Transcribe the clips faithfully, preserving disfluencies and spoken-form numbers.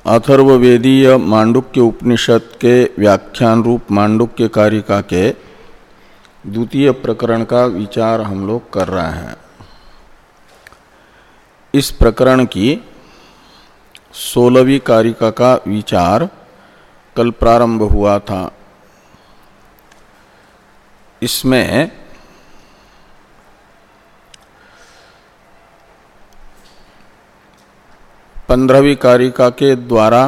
अथर्ववेदीय मांडुक्य उपनिषद के व्याख्यान रूप मांडुक्य कारिका के द्वितीय प्रकरण का विचार हम लोग कर रहे हैं। इस प्रकरण की सोलहवीं कारिका का विचार कल प्रारंभ हुआ था। इसमें पंद्रहवीं कारिका के द्वारा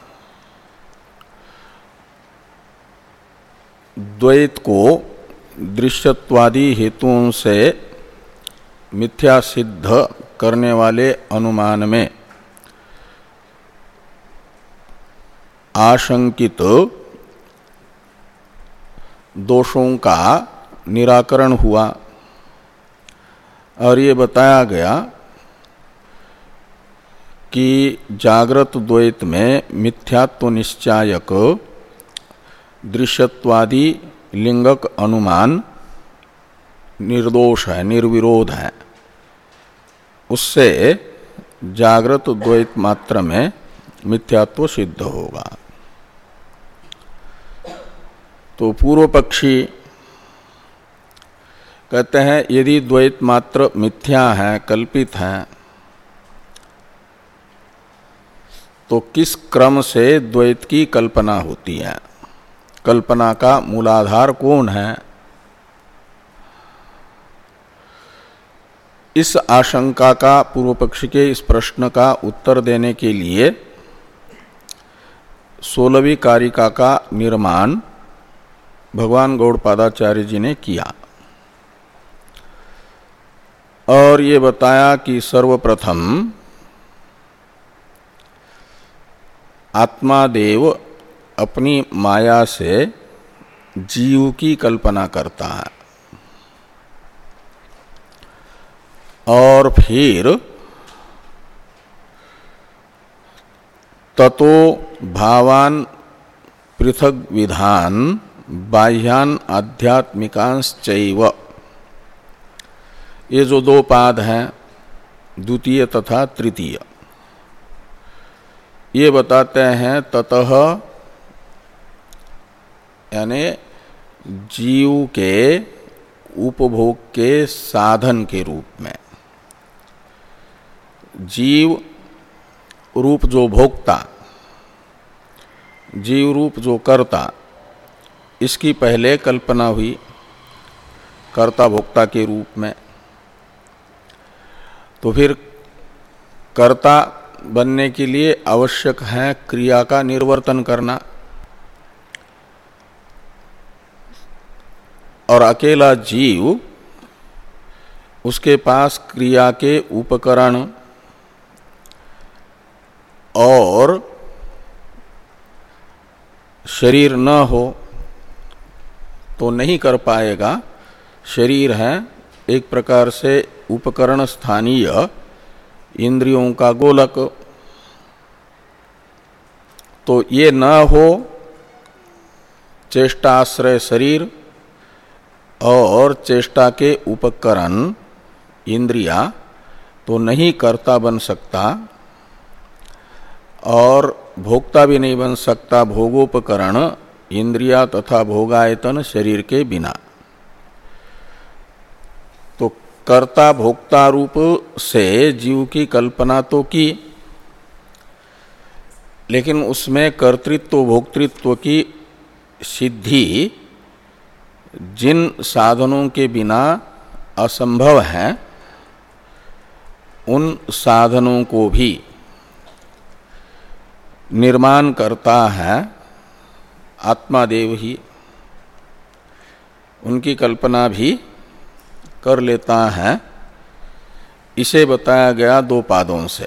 द्वैत को दृश्यत्वादि हेतुओं से मिथ्या सिद्ध करने वाले अनुमान में आशंकित दोषों का निराकरण हुआ और ये बताया गया कि जागृत द्वैत में मिथ्यात्व निश्चायक दृश्यत्वादि लिंगक अनुमान निर्दोष है, निर्विरोध है। उससे जागृत द्वैत मात्र में मिथ्यात्व सिद्ध होगा। तो पूर्व पक्षी कहते हैं यदि द्वैत मात्र मिथ्या है, कल्पित है, तो किस क्रम से द्वैत की कल्पना होती है? कल्पना का मूलाधार कौन है? इस आशंका का पूर्व पक्ष के इस प्रश्न का उत्तर देने के लिए सोलहवीं कारिका का निर्माण भगवान गौड़पादाचार्य जी ने किया और ये बताया कि सर्वप्रथम आत्मादेव अपनी माया से जीव की कल्पना करता है और फिर ततो भावान पृथक विधान बाह्यान आध्यात्मिकांश्चैव, ये जो दो पाद हैं द्वितीय तथा तृतीय, ये बताते हैं ततः यानी जीव के उपभोग के साधन के रूप में जीव रूप जो भोक्ता, जीव रूप जो कर्ता, इसकी पहले कल्पना हुई कर्ता भोक्ता के रूप में। तो फिर कर्ता बनने के लिए आवश्यक है क्रिया का निर्वर्तन करना और अकेला जीव, उसके पास क्रिया के उपकरण और शरीर न हो तो नहीं कर पाएगा। शरीर है एक प्रकार से उपकरण स्थानीय इंद्रियों का गोलक, तो ये न हो चेष्टाश्रय शरीर और चेष्टा के उपकरण इंद्रिया, तो नहीं कर्ता बन सकता और भोक्ता भी नहीं बन सकता भोगोपकरण इंद्रिया तथा भोगायतन शरीर के बिना। तो कर्ता भोक्ता रूप से जीव की कल्पना तो की, लेकिन उसमें कर्तृत्व भोक्तृत्व की सिद्धि जिन साधनों के बिना असंभव है, उन साधनों को भी निर्माण करता है आत्मादेव ही, उनकी कल्पना भी कर लेता है। इसे बताया गया दो पादों से।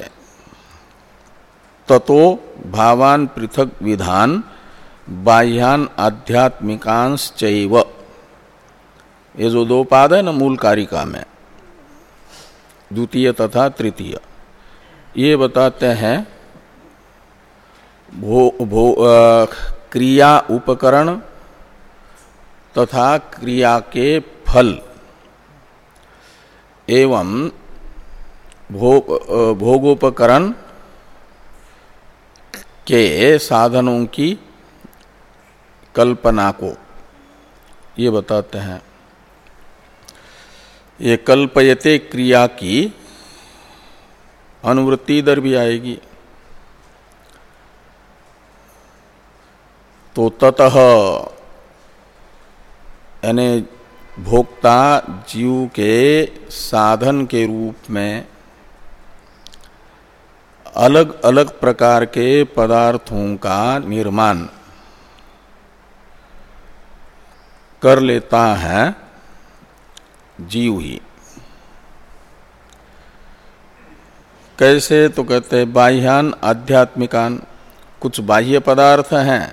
ततो भावान पृथक विधान बाह्यान आध्यात्मिकांश्चैव, ये जो दो पाद है ना मूल कारिका में, द्वितीय तथा तृतीय, ये बताते हैं भो, भो, आ, क्रिया उपकरण तथा क्रिया के फल एवं भोग भोगोपकरण के साधनों की कल्पना को ये बताते हैं। ये कल्पयते क्रिया की अनुवृत्ति इधर भी आएगी। तो ततः यानी भोक्ता जीव के साधन के रूप में अलग अलग प्रकार के पदार्थों का निर्माण कर लेता है जीव ही। कैसे? तो कहते हैं बाह्यान आध्यात्मिकान, कुछ बाह्य पदार्थ हैं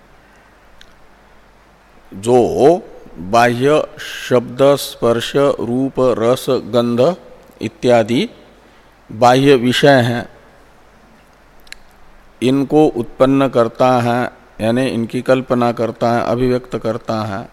जो बाह्य शब्द स्पर्श रूप रस गंध इत्यादि बाह्य विषय हैं, इनको उत्पन्न करता है यानी इनकी कल्पना करता है, अभिव्यक्त करता है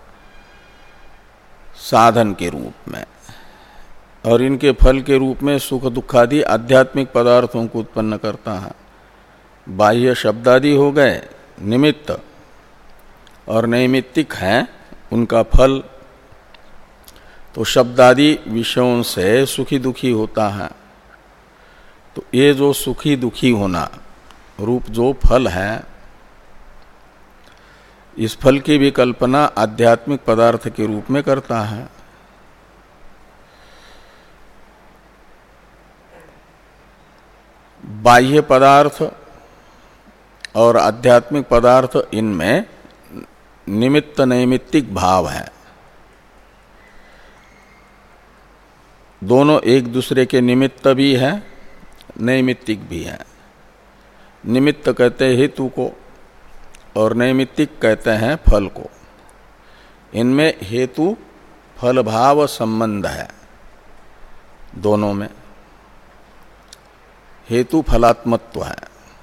साधन के रूप में, और इनके फल के रूप में सुख दुखादि आध्यात्मिक पदार्थों को उत्पन्न करता है। बाह्य शब्दादि हो गए निमित्त, और नैमित्तिक हैं उनका फल। तो शब्दादि विषयों से सुखी दुखी होता है। तो ये जो सुखी दुखी होना रूप जो फल है, इस फल की भी कल्पना आध्यात्मिक पदार्थ के रूप में करता है। बाह्य पदार्थ और आध्यात्मिक पदार्थ, इनमें निमित्त नैमित्तिक भाव है। दोनों एक दूसरे के निमित्त भी है, नैमित्तिक भी है। निमित्त कहते हैं हेतु को और नैमित्तिक कहते हैं फल को। इनमें हेतु फल भाव संबंध है, दोनों में हेतु फलात्मत्व है।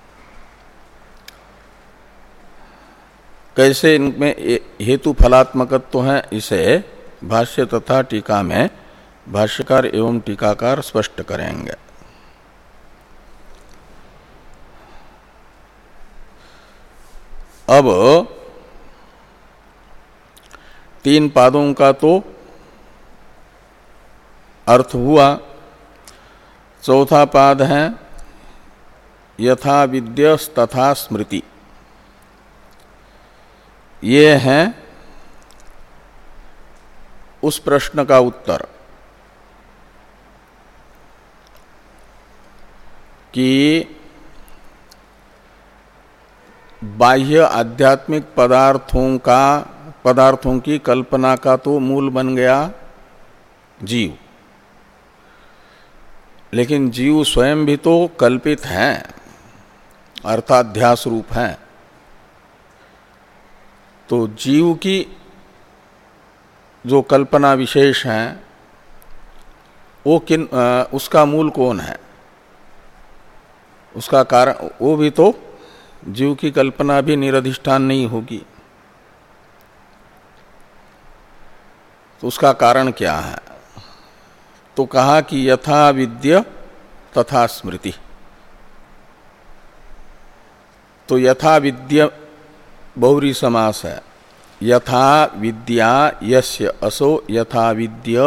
कैसे इनमें हेतु फलात्मकत्व है, इसे भाष्य तथा टीका में भाष्यकार एवं टीकाकार स्पष्ट करेंगे। अब तीन पादों का तो अर्थ हुआ। चौथा पाद है यथा विद्यस तथा स्मृति। ये है उस प्रश्न का उत्तर कि बाह्य आध्यात्मिक पदार्थों का पदार्थों की कल्पना का तो मूल बन गया जीव, लेकिन जीव स्वयं भी तो कल्पित है, अर्थाध्यास रूप है। तो जीव की जो कल्पना विशेष है वो किन आ, उसका मूल कौन है, उसका कारण, वो भी तो जीव की कल्पना भी निरधिष्ठान नहीं होगी। तो उसका कारण क्या है? तो कहा कि यथा विद्य तथा स्मृति। तो यथा विद्य बहुरी समास है। यथा विद्या यस्य असो यथा विद्य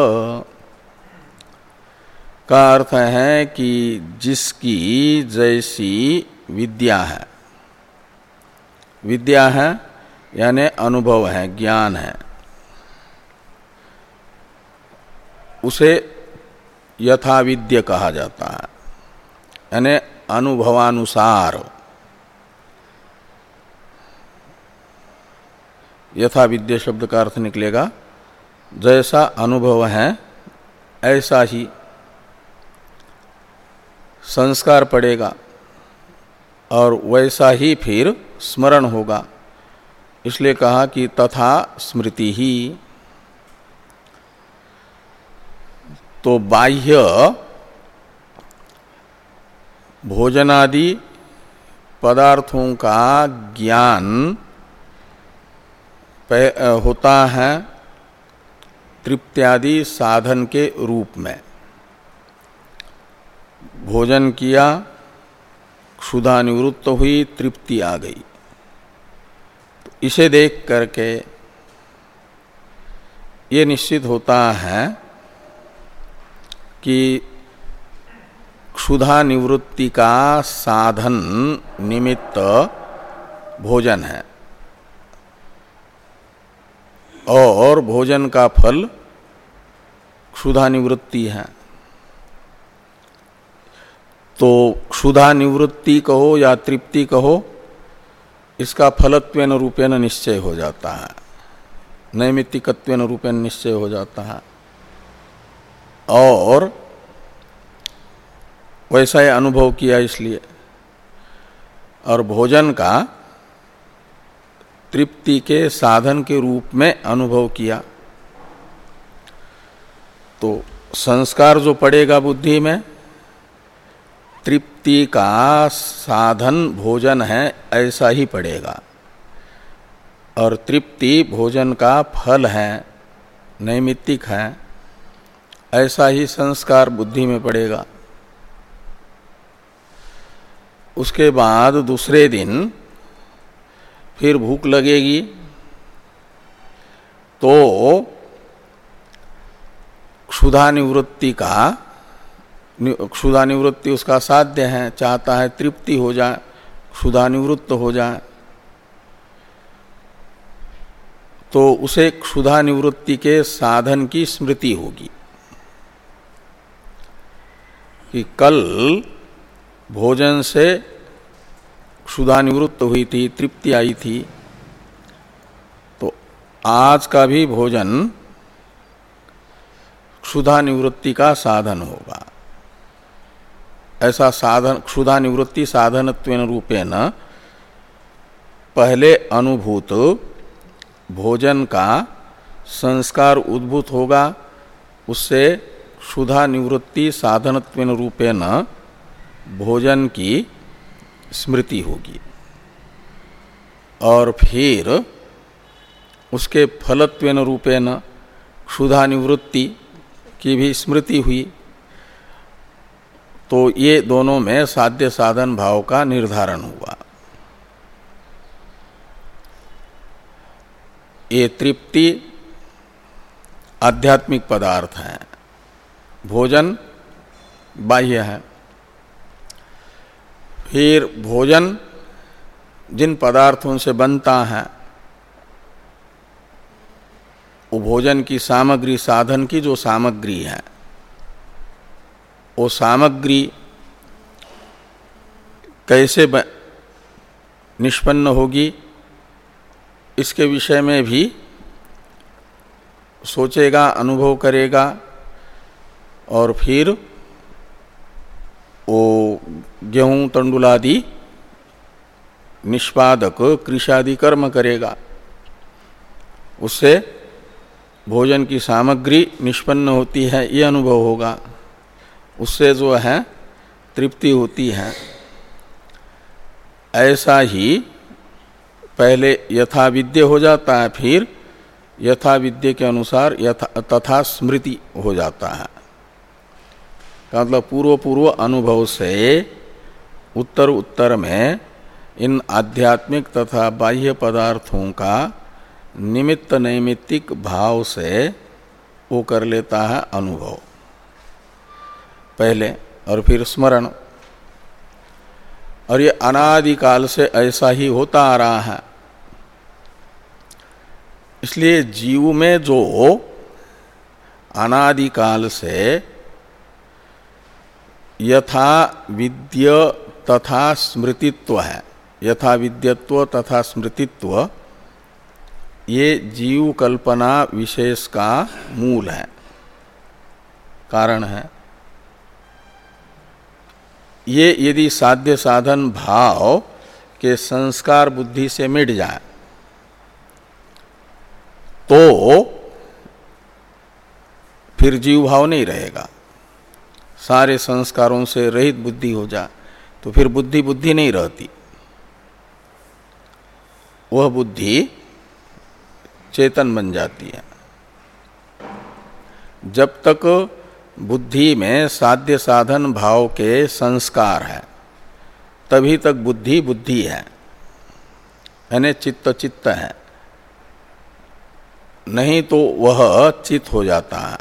का अर्थ है कि जिसकी जैसी विद्या है, विद्या है यानी अनुभव है, ज्ञान है, उसे यथा विद्य कहा जाता है, यानी अनुभवानुसार। यथा विद्य शब्द का अर्थ निकलेगा जैसा अनुभव है ऐसा ही संस्कार पड़ेगा और वैसा ही फिर स्मरण होगा। इसलिए कहा कि तथा स्मृति ही। तो बाह्य भोजनादि पदार्थों का ज्ञान होता है तृप्त्यादि साधन के रूप में। भोजन किया क्षुधा निवृत्त हुई, तृप्ति आ गई। तो इसे देख करके ये निश्चित होता है कि क्षुधा निवृत्ति का साधन निमित्त भोजन है और भोजन का फल क्षुधा निवृत्ति है। तो क्षुधा निवृत्ति कहो या तृप्ति कहो, इसका फलत्वेन रूपेण निश्चय हो जाता है, नैमित्तिकत्वेन रूपेण निश्चय हो जाता है और वैसा ही अनुभव किया इसलिए। और भोजन का तृप्ति के साधन के रूप में अनुभव किया तो संस्कार जो पड़ेगा बुद्धि में, तृप्ति का साधन भोजन है ऐसा ही पड़ेगा और तृप्ति भोजन का फल है, नैमित्तिक है, ऐसा ही संस्कार बुद्धि में पड़ेगा। उसके बाद दूसरे दिन फिर भूख लगेगी तो क्षुधा निवृत्ति का क्षुधा निवृत्ति उसका साध्य है, चाहता है तृप्ति हो जाए, क्षुधा निवृत्त हो जाए, तो उसे क्षुधा निवृत्ति के साधन की स्मृति होगी कि कल भोजन से क्षुधा निवृत्त हुई थी, तृप्ति आई थी, तो आज का भी भोजन क्षुधा निवृत्ति का साधन होगा। ऐसा साधन, क्षुधा निवृत्ति साधनत्वेन रूपेण पहले अनुभूत भोजन का संस्कार उद्भूत होगा, उससे क्षुधा निवृत्ति साधनत्वेन रूपेण भोजन की स्मृति होगी और फिर उसके फलत्वेन रूपेण क्षुधा निवृत्ति की भी स्मृति हुई। तो ये दोनों में साध्य साधन भाव का निर्धारण हुआ। ये तृप्ति आध्यात्मिक पदार्थ है, भोजन बाह्य है। फिर भोजन जिन पदार्थों से बनता है वो भोजन की सामग्री, साधन की जो सामग्री है, वो सामग्री कैसे निष्पन्न होगी इसके विषय में भी सोचेगा, अनुभव करेगा और फिर वो गेहूं तंडुलादि निष्पादक कृषादि कर्म करेगा, उससे भोजन की सामग्री निष्पन्न होती है, ये अनुभव होगा, उससे जो है तृप्ति होती है। ऐसा ही पहले यथा विद्य हो जाता है, फिर यथा विद्य के अनुसार यथा तथा स्मृति हो जाता है। मतलब पूर्व पूर्व अनुभव से उत्तर उत्तर में इन आध्यात्मिक तथा बाह्य पदार्थों का निमित्त नैमित्तिक भाव से वो कर लेता है अनुभव पहले और फिर स्मरण। और ये अनादिकाल से ऐसा ही होता आ रहा है। इसलिए जीव में जो अनादिकाल से यथा विद्य तथा स्मृतित्व है, यथा विद्यत्व तथा स्मृतित्व, ये जीव कल्पना विशेष का मूल है, कारण है। ये यदि साध्य साधन भाव के संस्कार बुद्धि से मिट जाए तो फिर जीव भाव नहीं रहेगा। सारे संस्कारों से रहित बुद्धि हो जाए तो फिर बुद्धि बुद्धि नहीं रहती, वह बुद्धि चेतन बन जाती है। जब तक बुद्धि में साध्य साधन भाव के संस्कार है तभी तक बुद्धि बुद्धि है, यानी चित्त चित्त है, नहीं तो वह चित हो जाता है।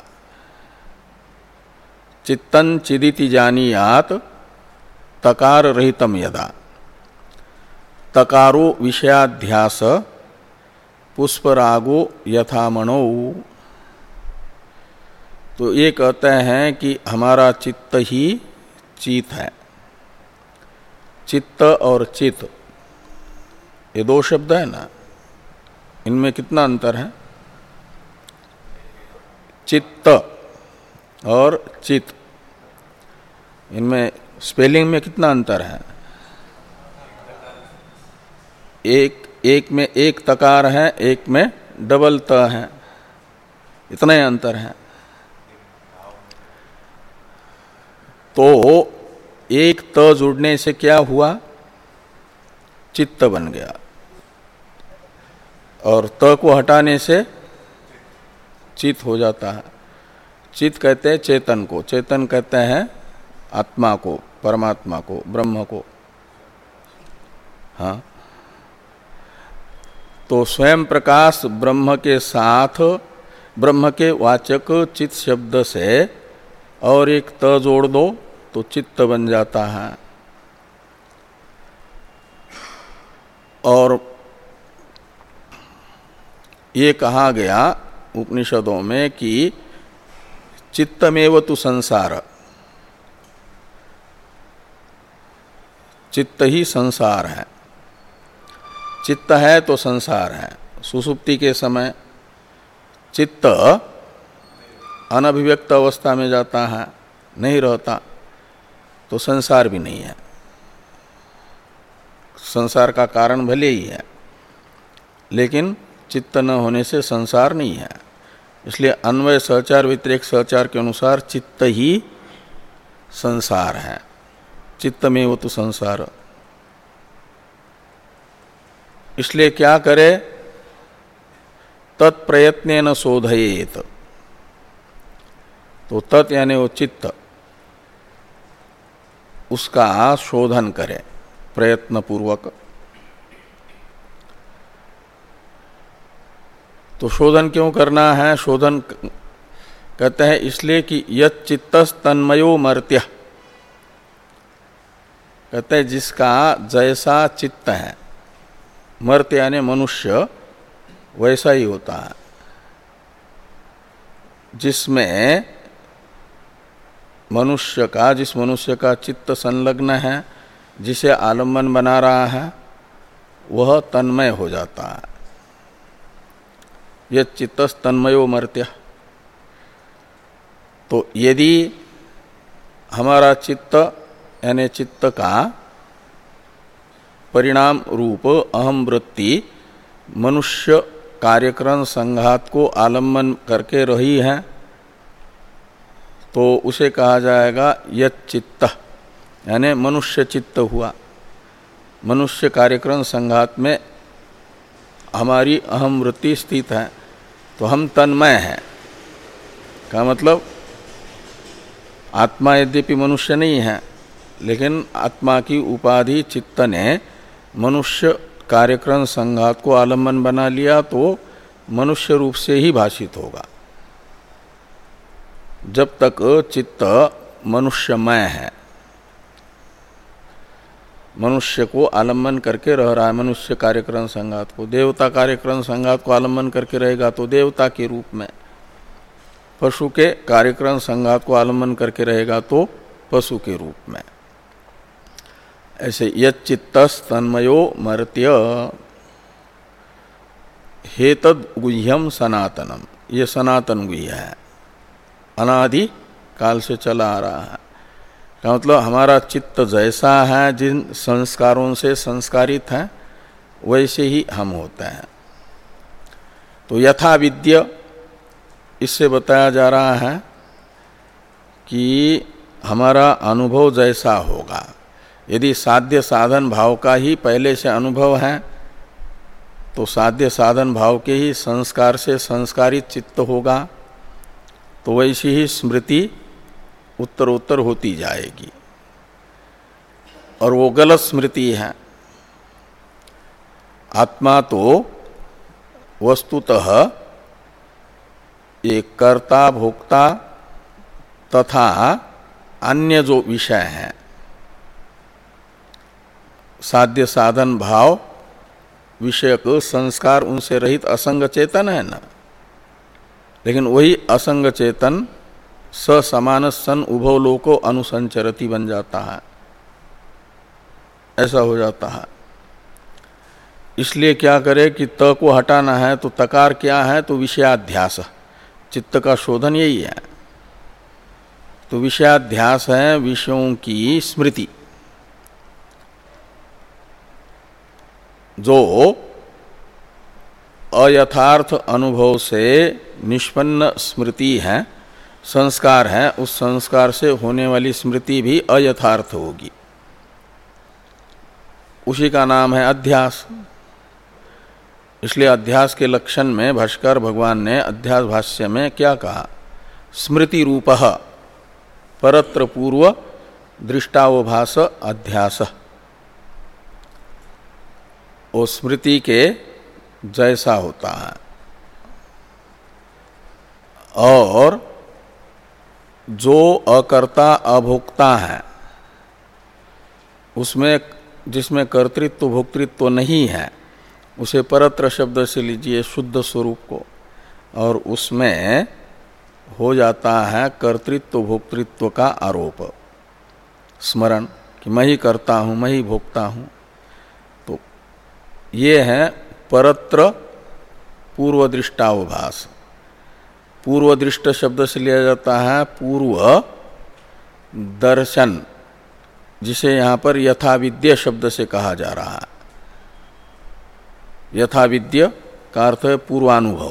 चित्तन चिदिति जानीयात तकार रहितम यदा, तकारो विषयाध्यास पुष्परागो यथामणौ। तो ये कहते हैं कि हमारा चित्त ही चित है। चित्त और चित ये दो शब्द है ना, इनमें कितना अंतर है? चित्त और चित, इनमें स्पेलिंग में कितना अंतर है? एक एक में एक तकार है, एक में डबल त है, इतना ही अंतर है। तो एक त जुड़ने से क्या हुआ? चित्त बन गया, और त को हटाने से चित हो जाता है। चित कहते हैं चेतन को, चेतन कहते हैं आत्मा को, परमात्मा को, ब्रह्म को। हाँ, तो स्वयं प्रकाश ब्रह्म के साथ ब्रह्म के वाचक चित शब्द से और एक त जोड़ दो तो चित्त बन जाता है। और ये कहा गया उपनिषदों में कि चित्तमेव तु संसार, चित्त ही संसार है। चित्त है तो संसार है। सुसुप्ति के समय चित्त अनभिव्यक्त अवस्था में जाता है, नहीं रहता, तो संसार भी नहीं है। संसार का कारण भले ही है, लेकिन चित्त न होने से संसार नहीं है। इसलिए अन्वय सहचार व्यतिरेक सहचार के अनुसार चित्त ही संसार है। चित्तमेव तु संसार। इसलिए क्या करे? तत्प्रयत्नेन शोधयेत। तो तत् यानी वो चित्त, उसका शोधन करे प्रयत्न पूर्वक। तो शोधन क्यों करना है? शोधन कहते हैं इसलिए कि यत् चित्तस् तन्मयो मर्त्य, कहते हैं जिसका जैसा चित्त है, मर्त्य यानी मनुष्य, वैसा ही होता है। जिसमें मनुष्य का, जिस मनुष्य का चित्त संलग्न है, जिसे आलम्बन बना रहा है, वह तन्मय हो जाता है। यत् चित्तस् तन्मयो मर्त्य। तो यदि हमारा चित्त यानी चित्त का परिणाम रूप अहम वृत्ति मनुष्य कार्यक्रम संघात को आलम्बन करके रही है, तो उसे कहा जाएगा यत् चित्त, यानी मनुष्य चित्त हुआ। मनुष्य कार्यक्रम संघात में हमारी अहम वृत्ति स्थित है, तो हम तन्मय हैं। का मतलब आत्मा यद्यपि मनुष्य नहीं है, लेकिन आत्मा की उपाधि चित्त ने मनुष्य कार्यक्रम संघात को आलम्बन बना लिया, तो मनुष्य रूप से ही भाषित होगा। जब तक चित्त मनुष्यमय है, मनुष्य को आलम्बन करके रह रहा है, मनुष्य कार्यक्रम संघात को, देवता कार्यक्रम संघात को आलम्बन करके रहेगा तो देवता के रूप में, पशु के कार्यक्रम संघात को आलम्बन करके रहेगा तो पशु के रूप में। ऐसे यच्चित्तस् तन्मयो मर्त्य हेतद गुह्यम सनातनम, ये सनातन गुह्य है, अनादि काल से चला आ रहा है। का मतलब हमारा चित्त जैसा है, जिन संस्कारों से संस्कारित है, वैसे ही हम होते हैं। तो यथा विद्य, इससे बताया जा रहा है कि हमारा अनुभव जैसा होगा। यदि साध्य साधन भाव का ही पहले से अनुभव है, तो साध्य साधन भाव के ही संस्कार से संस्कारित चित्त होगा, तो वैसी ही स्मृति उत्तरोत्तर होती जाएगी। और वो गलत स्मृति है। आत्मा तो वस्तुतः ये कर्ता भोक्ता तथा अन्य जो विषय हैं, साध्य साधन भाव विषयक संस्कार, उनसे रहित असंग चेतन है ना। लेकिन वही असंग चेतन स समान सन उभव लोको अनुसंचरति बन जाता है, ऐसा हो जाता है। इसलिए क्या करे कि त को हटाना है तो तकार क्या है, तो विषयाध्यास, चित्त का शोधन यही है। तो विषयाध्यास है विषयों की स्मृति, जो अयथार्थ अनुभव से निष्पन्न स्मृति है, संस्कार है। उस संस्कार से होने वाली स्मृति भी अयथार्थ होगी, उसी का नाम है अध्यास। इसलिए अध्यास के लक्षण में भाष्कर भगवान ने अध्यास भाष्य में क्या कहा, स्मृति रूपः परत्र पूर्व दृष्टावभास अध्यास। वो स्मृति के जैसा होता है, और जो अकर्ता अभोक्ता है उसमें, जिसमें कर्तृत्व भोक्तृत्व नहीं है, उसे परत्र शब्द से लीजिए शुद्ध स्वरूप को, और उसमें हो जाता है कर्तृत्व भोक्तृत्व का आरोप, स्मरण कि मैं ही करता हूँ, मैं ही भोगता हूँ। तो ये है परत्र पूर्व दृष्टावभास। पूर्व दृष्ट शब्द से लिया जाता है पूर्व दर्शन, जिसे यहाँ पर यथाविद्य शब्द से कहा जा रहा है। यथाविद्य का अर्थ है पूर्वानुभव,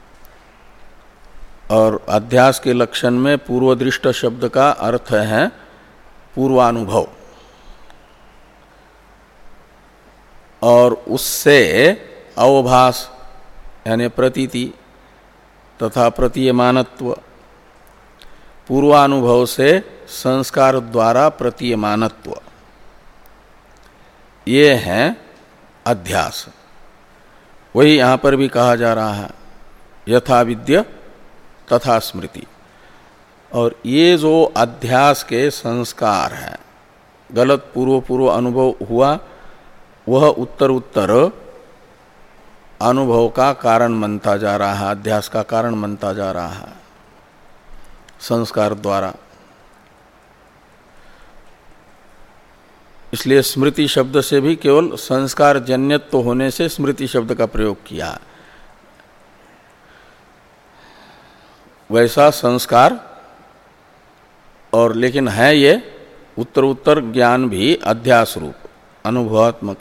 और अध्यास के लक्षण में पूर्वदृष्ट शब्द का अर्थ है पूर्वानुभव, और उससे अवभास यानी प्रतीति तथा प्रतीयमानत्व, पूर्वानुभव से संस्कार द्वारा प्रतीयमानत्व, ये है अध्यास। वही यहाँ पर भी कहा जा रहा है, यथाविद्य तथा स्मृति। और ये जो अध्यास के संस्कार हैं, गलत पूर्व पूर्व अनुभव हुआ, वह उत्तर उत्तर अनुभव का कारण बनता जा रहा है, अध्यास का कारण बनता जा रहा है संस्कार द्वारा। इसलिए स्मृति शब्द से भी केवल संस्कार जन्यत्व होने से स्मृति शब्द का प्रयोग किया। वैसा संस्कार, और लेकिन है ये उत्तर उत्तर ज्ञान भी अध्यास रूप, अनुभवात्मक।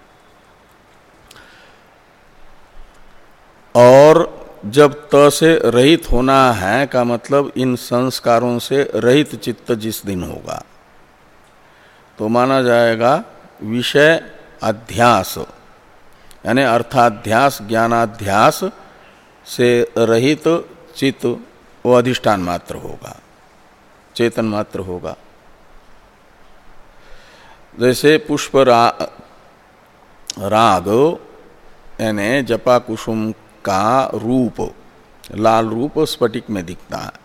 और जब त से रहित होना है का मतलब इन संस्कारों से रहित चित्त जिस दिन होगा, तो माना जाएगा विषय अध्यास यानी अर्थाध्यास ज्ञानाध्यास से रहित चित्त, वो अधिष्ठान मात्र होगा, चेतन मात्र होगा। जैसे पुष्प रा, राग यानी जपा कुसुम का रूप, लाल रूप स्फटिक में दिखता है।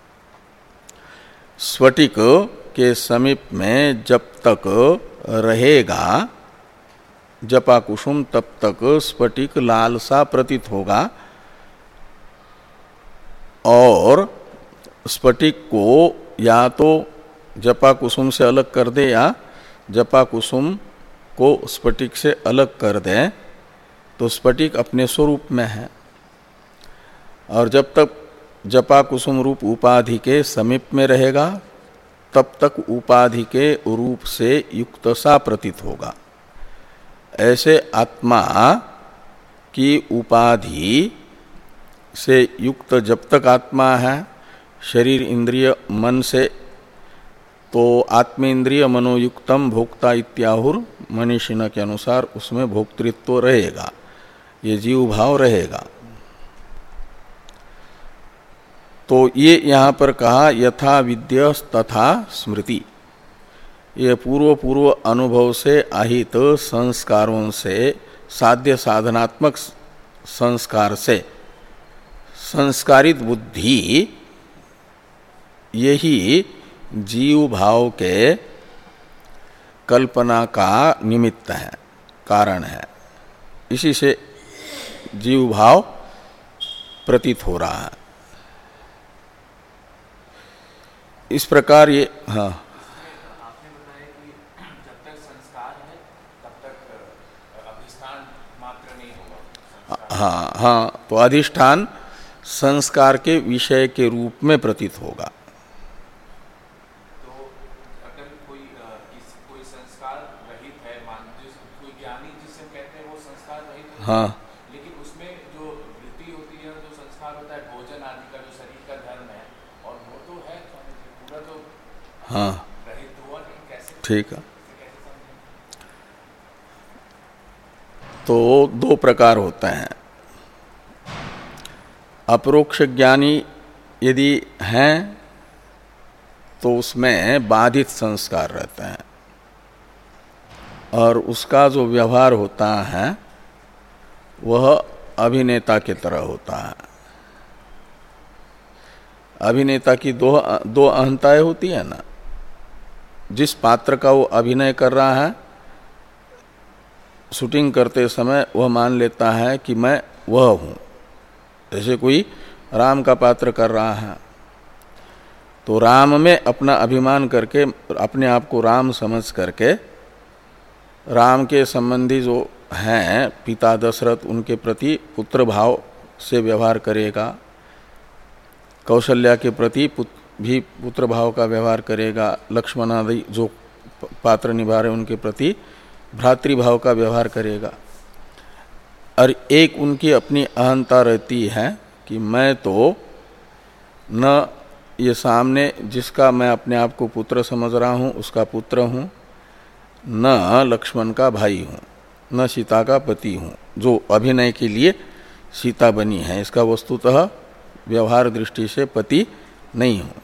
स्फटिक के समीप में जब तक रहेगा जपा कुसुम, तब तक स्फटिक लाल सा प्रतीत होगा, और स्फटिक को या तो जपा कुसुम से अलग कर दे या जपा कुसुम को स्फटिक से अलग कर दे, तो स्फटिक अपने स्वरूप में है। और जब तक जपा कुसुम रूप उपाधि के समीप में रहेगा, तब तक उपाधि के रूप से युक्त सा प्रतीत होगा। ऐसे आत्मा की उपाधि से युक्त जब तक आत्मा है शरीर इंद्रिय मन से, तो आत्मेन्द्रिय मनोयुक्तम भोक्ता इत्याहुर मनीषिण के अनुसार उसमें भोक्तृत्व रहेगा, ये जीव भाव रहेगा। तो ये यहाँ पर कहा यथा विद्य तथा स्मृति, ये पूर्व पूर्व अनुभव से आहित संस्कारों से साध्य साधनात्मक संस्कार से संस्कारित बुद्धि यही जीव भाव के कल्पना का निमित्त है, कारण है। इसी से जीव भाव प्रतीत हो रहा है। इस प्रकार ये हाँ आपने बताया कि जब तक संस्कार है तब तक अधिष्ठान मात्र नहीं होगा। हाँ हाँ तो अधिष्ठान संस्कार के विषय के रूप में प्रतीत होगा। तो अगर कोई किसी कोई संस्कार रहित है, मान जिस कोई ज्ञानी जिसे कहते हैं वो संस्कार रहित होता है, हाँ लेकिन उसमें जो वृत्ति होती है, जो संस्कार होता है भोजन आदि का, जो शरीर का धर्म है, और वो तो है पूरा तो हाँ रहित हुआ नहीं, कैसे ठीक है। कैसे समझें? तो दो प्रकार होते हैं। अपरोक्ष ज्ञानी यदि हैं तो उसमें बाधित संस्कार रहते हैं और उसका जो व्यवहार होता है वह अभिनेता की तरह होता है। अभिनेता की दो दो अहंताएं होती है ना। जिस पात्र का वो अभिनय कर रहा है, शूटिंग करते समय वह मान लेता है कि मैं वह हूँ। जैसे कोई राम का पात्र कर रहा है तो राम में अपना अभिमान करके, अपने आप को राम समझ करके, राम के संबंधी जो हैं पिता दशरथ, उनके प्रति पुत्र भाव से व्यवहार करेगा। कौशल्या के प्रति भी पुत्र भाव का व्यवहार करेगा। लक्ष्मण आदि जो पात्र निभा रहे उनके प्रति भ्रातृभाव का व्यवहार करेगा। और एक उनकी अपनी अहंता रहती है कि मैं तो न ये सामने जिसका मैं अपने आप को पुत्र समझ रहा हूँ उसका पुत्र हूँ, न लक्ष्मण का भाई हूँ, न सीता का पति हूँ, जो अभिनय के लिए सीता बनी है। इसका वस्तुतः व्यवहार दृष्टि से पति नहीं हूँ।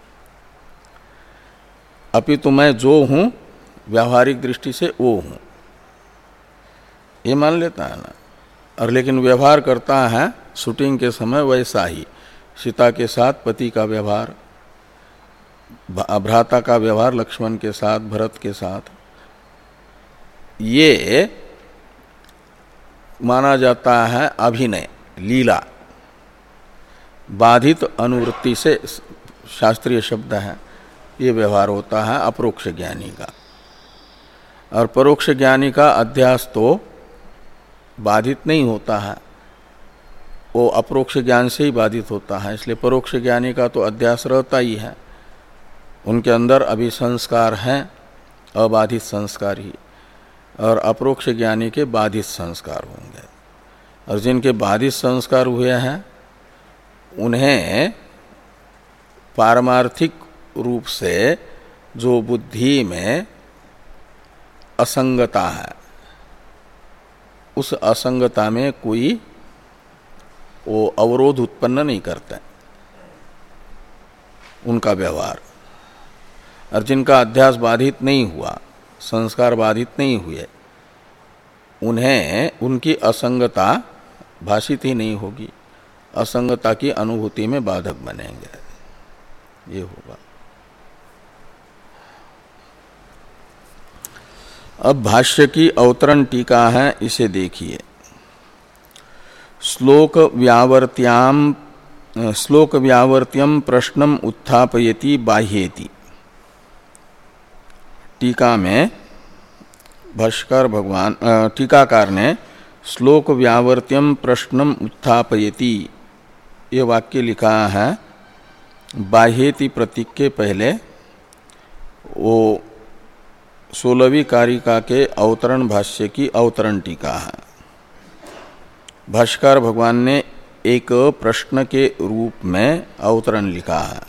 अपितु मैं जो हूँ व्यावहारिक दृष्टि से वो हूँ, ये मान लेता है ना। और लेकिन व्यवहार करता है शूटिंग के समय वैसा ही, सीता के साथ पति का व्यवहार, भ्राता का व्यवहार लक्ष्मण के साथ, भरत के साथ, ये माना जाता है अभिनय, लीला। बाधित अनुवृत्ति से शास्त्रीय शब्द है, ये व्यवहार होता है अपरोक्ष ज्ञानी का। और परोक्ष ज्ञानी का अध्यास तो बाधित नहीं होता है, वो अपरोक्ष ज्ञान से ही बाधित होता है। इसलिए परोक्ष ज्ञानी का तो अध्यास रहता ही है, उनके अंदर अभी संस्कार हैं, अबाधित संस्कार ही, और अपरोक्ष ज्ञानी के बाधित संस्कार होंगे। और जिनके बाधित संस्कार हुए हैं उन्हें पारमार्थिक रूप से जो बुद्धि में असंगता है, उस असंगता में कोई वो अवरोध उत्पन्न नहीं करते उनका व्यवहार। और जिनका अध्यास बाधित नहीं हुआ, संस्कार बाधित नहीं हुए, उन्हें उनकी असंगता भाषित ही नहीं होगी, असंगता की अनुभूति में बाधक बनेंगे। ये होगा। अब भाष्य की अवतरण टीका है, इसे देखिए। श्लोक व्यावर्त्याम श्लोक व्यावर्त्यम प्रश्नम उत्थापयति बाह्येति। टीका में भाष्कर भगवान टीकाकार ने श्लोक व्यावर्त्यम प्रश्नम उत्थापयति ये वाक्य लिखा है। बाह्येति प्रतीक के पहले वो सोलहवीं कारिका के अवतरण भाष्य की अवतरण टीका है। भाष्कर भगवान ने एक प्रश्न के रूप में अवतरण लिखा है।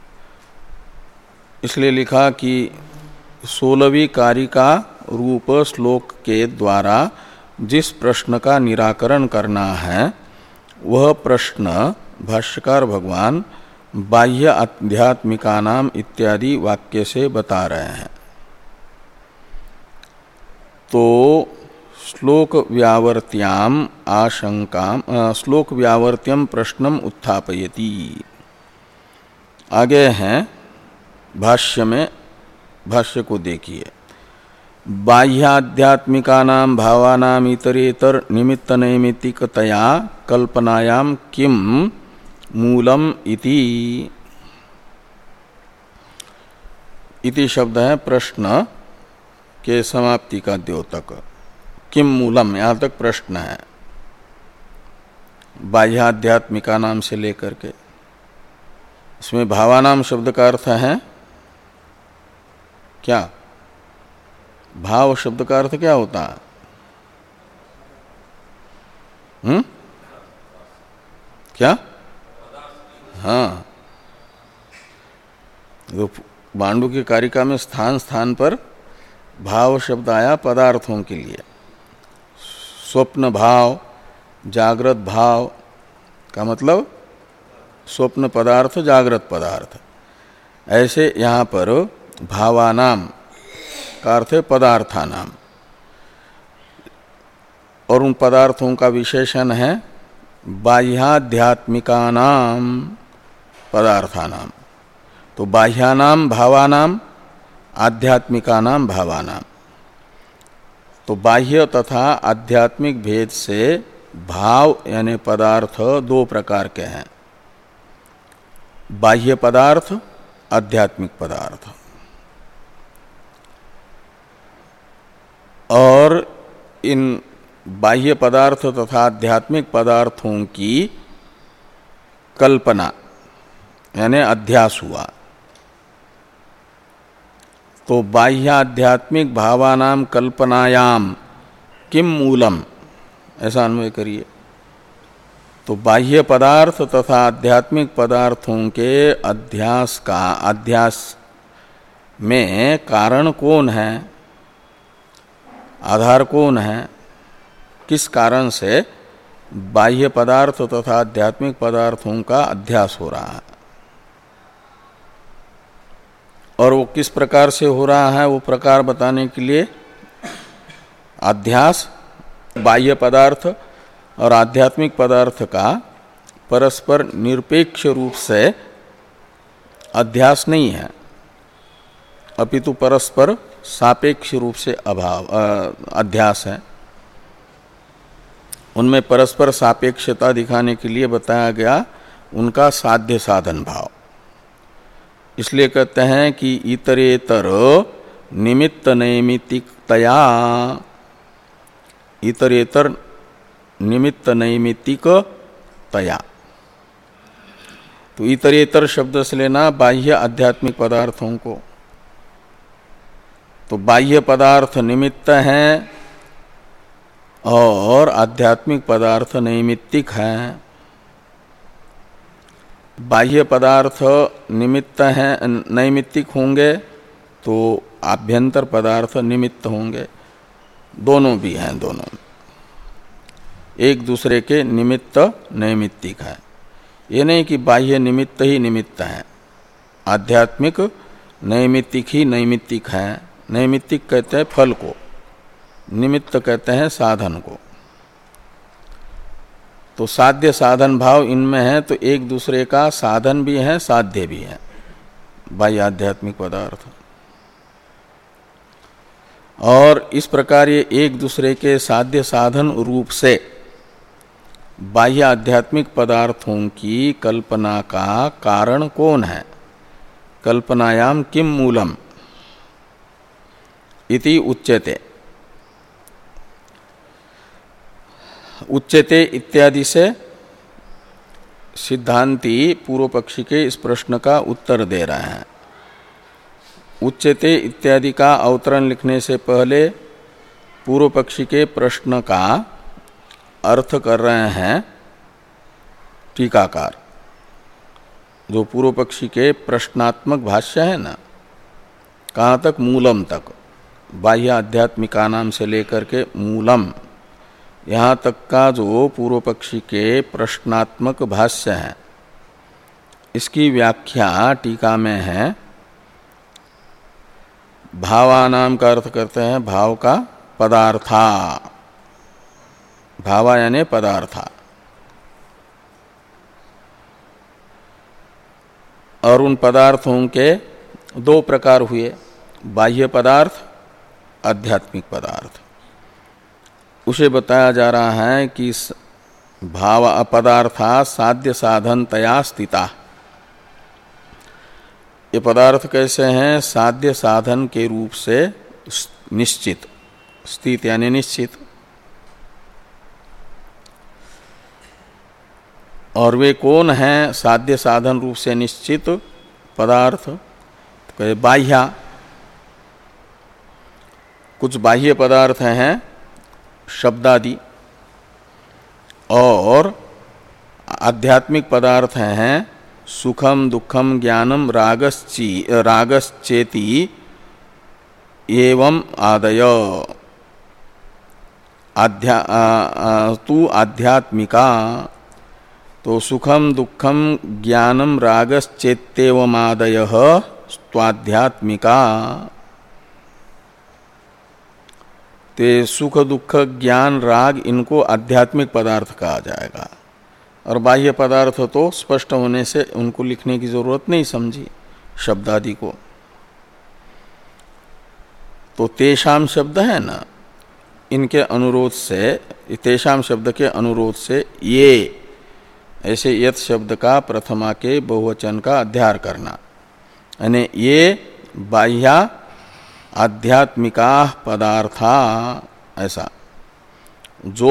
इसलिए लिखा कि सोलहवीं कारिका रूप श्लोक के द्वारा जिस प्रश्न का निराकरण करना है वह प्रश्न भाष्यकार भगवान बाह्य आध्यात्मिका नाम इत्यादि वाक्य से बता रहे हैं। तो श्लोक व्यावर्त्याम आशंकाम श्लोक व्यावर्त्यम प्रश्नम उत्थापयति। आगे हैं भाष्य में, भाष्य को देखिए। बाह्याध्यात्मिकानां भावानां इतरेतर निमित्त नैमित्तिकतया कल्पनायां किम मूलम इति। इति शब्द है प्रश्न के समाप्ति का द्योतक। किम मूलम, यहाँ तक प्रश्न है, बाह्याध्यात्मिका नाम से लेकर के। इसमें भावानाम शब्द का अर्थ है क्या? भाव शब्द का अर्थ क्या होता है? हम्म क्या? हाँ, तो मांडू की कारिका में स्थान स्थान पर भाव शब्द आया पदार्थों के लिए। स्वप्न भाव, जागृत भाव का मतलब स्वप्न पदार्थ, जागृत पदार्थ। ऐसे यहाँ पर भावानाम का अर्थ है पदार्थानाम, और उन पदार्थों का विशेषण है बाह्याध्यात्मिकानाम पदार्थानाम। तो बाह्यानाम भावानाम, आध्यात्मिकानाम भावानाम। तो बाह्य तथा आध्यात्मिक भेद से भाव यानी पदार्थ दो प्रकार के हैं, बाह्य पदार्थ, आध्यात्मिक पदार्थ। और इन बाह्य पदार्थ तथा आध्यात्मिक पदार्थों की कल्पना यानी अध्यास हुआ। तो बाह्याध्यात्मिक भावानाम कल्पनायाम किम मूलम, ऐसा अन्वय करिए। तो बाह्य पदार्थ तथा आध्यात्मिक पदार्थों के अध्यास का, अध्यास में कारण कौन है, आधार कौन है, किस कारण से बाह्य पदार्थ तथा आध्यात्मिक पदार्थों का अध्यास हो रहा है, और वो किस प्रकार से हो रहा है, वो प्रकार बताने के लिए अध्यास बाह्य पदार्थ और आध्यात्मिक पदार्थ का परस्पर निरपेक्ष रूप से अध्यास नहीं है, अपितु परस्पर सापेक्ष रूप से अभाव अध्यास है। उनमें परस्पर सापेक्षता दिखाने के लिए बताया गया उनका साध्य साधन भाव। इसलिए कहते हैं कि इतरेतर निमित्त नैमित्तिकतया, इतरेतर निमित्त नैमित्तिकतया। तो इतरेतर शब्द से लेना बाह्य आध्यात्मिक पदार्थों को। तो बाह्य पदार्थ निमित्त हैं और आध्यात्मिक पदार्थ नैमित्तिक हैं। बाह्य पदार्थ निमित्त हैं, नैमित्तिक होंगे तो आभ्यंतर पदार्थ निमित्त होंगे। दोनों भी हैं, दोनों एक दूसरे के निमित्त नैमित्तिक है। ये नहीं कि बाह्य निमित्त ही निमित्त है, आध्यात्मिक नैमित्तिक ही नैमित्तिक है। नैमित्तिक कहते हैं फल को, निमित्त कहते हैं साधन को। तो साध्य साधन भाव इनमें है, तो एक दूसरे का साधन भी है, साध्य भी है बाह्य आध्यात्मिक पदार्थ। और इस प्रकार ये एक दूसरे के साध्य साधन रूप से बाह्य आध्यात्मिक पदार्थों की कल्पना का कारण कौन है, कल्पनायाम किम मूलम इति उच्यते। उच्यते इत्यादि से सिद्धांती पूर्व पक्षी के इस प्रश्न का उत्तर दे रहे हैं। उच्यते इत्यादि का अवतरण लिखने से पहले पूर्व पक्षी के प्रश्न का अर्थ कर रहे हैं टीकाकार। जो पूर्व पक्षी के प्रश्नात्मक भाष्य है ना, कहाँ तक, मूलम तक, बाह्य आध्यात्मिका नाम से लेकर के मूलम, यहाँ तक का जो पूर्व पक्षी के प्रश्नात्मक भाष्य है, इसकी व्याख्या टीका में है। भावानाम का अर्थ करते हैं भाव का पदार्था, भावा यानी पदार्था। और उन पदार्थों के दो प्रकार हुए, बाह्य पदार्थ, आध्यात्मिक पदार्थ। उसे बताया जा रहा है कि भाव पदार्था साध्य साधन तया स्थिता। ये पदार्थ कैसे हैं? साध्य साधन के रूप से निश्चित, स्थित यानी निश्चित। और वे कौन हैं साध्य साधन रूप से निश्चित पदार्थ? तो बाह्या, कुछ बाह्य पदार्थ हैं शब्दादि, और आध्यात्मिक पदार्थ हैं सुखम दुखम ज्ञानम रागश्ची रागश्चेति एवं आदय। आध्या तू आध्यात्मिका, तो सुखम दुखम ज्ञानम रागश्चेत्येवमादय स्वाध्यात्मिका। ते सुख दुख ज्ञान राग इनको आध्यात्मिक पदार्थ कहा जाएगा। और बाह्य पदार्थ तो स्पष्ट होने से उनको लिखने की जरूरत नहीं समझी शब्द आदि को। तो तेषाम शब्द है ना, इनके अनुरोध से, तेषाम शब्द के अनुरोध से ये ऐसे यत शब्द का प्रथमा के बहुवचन का अध्यार करना, यानी ये बाह्या आध्यात्मिका पदार्था, ऐसा जो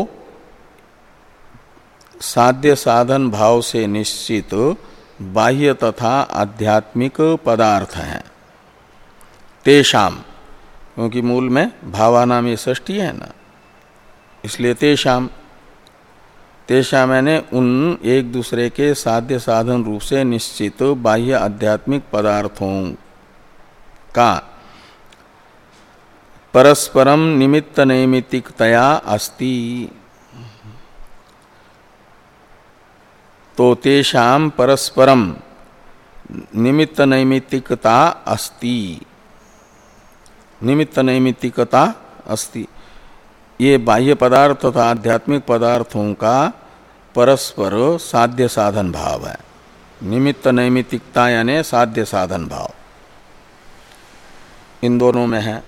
साध्य साधन भाव से निश्चित बाह्य तथा आध्यात्मिक पदार्थ हैं। तेषाम, क्योंकि मूल में भावानाम ये षष्ठी है ना, इसलिए तेषाम। तेषाम यानी उन एक दूसरे के साध्य साधन रूप से निश्चित बाह्य आध्यात्मिक पदार्थों का परस्परम निमित्त नैमित्तिकतया अस्ति। तो तेषाम परस्परम निमित्त नैमित्तिकता अस्ति, निमित्त नैमित्तिकता अस्ति। ये बाह्य पदार्थ तथा आध्यात्मिक पदार्थों का परस्पर साध्य साधन भाव है। निमित्त नैमित्तिकता यानी साध्य साधन भाव इन दोनों में है।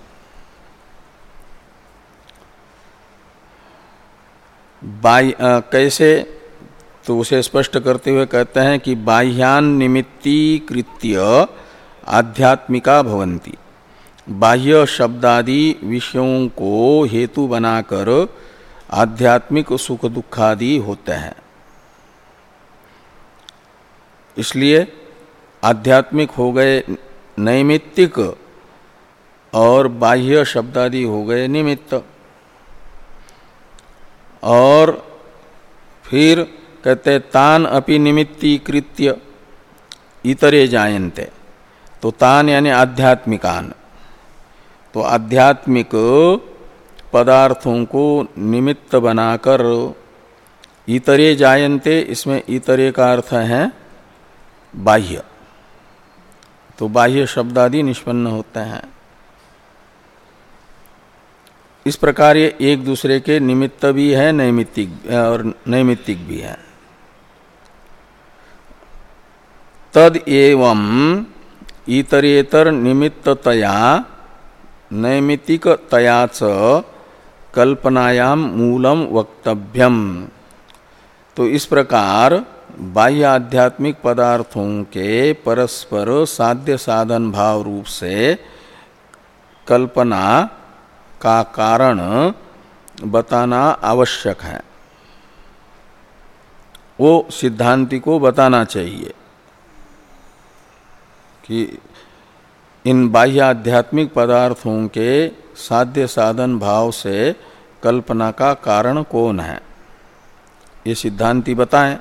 बाह्य कैसे? तो उसे स्पष्ट करते हुए कहते हैं कि बाह्यान निमित्तीकृत्य आध्यात्मिका भवन्ति। बाह्य शब्दादि विषयों को हेतु बनाकर आध्यात्मिक सुख दुखादि होते हैं। इसलिए आध्यात्मिक हो गए नैमित्तिक और बाह्य शब्दादि हो गए निमित्त। और फिर कहते तान अपि निमित्तीकृत्य इतरे जायन्ते। तो तान यानी आध्यात्मिकान, तो आध्यात्मिक पदार्थों को निमित्त बनाकर इतरे जायन्ते, इसमें इतरे का अर्थ है बाह्य। तो बाह्य शब्दादि निष्पन्न होते हैं। इस प्रकार ये एक दूसरे के निमित्त भी है, नैमित्तिक और नैमित्तिक भी है। तद एवं इतरेतर निमित्ततया नैमित्तिकतया च कल्पनायाम मूलम वक्तव्यम। तो इस प्रकार बाह्य आध्यात्मिक पदार्थों के परस्पर साध्य साधन भाव रूप से कल्पना का कारण बताना आवश्यक है। वो सिद्धांति को बताना चाहिए कि इन बाह्य आध्यात्मिक पदार्थों के साध्य साधन भाव से कल्पना का कारण कौन है, ये सिद्धांति बताएं।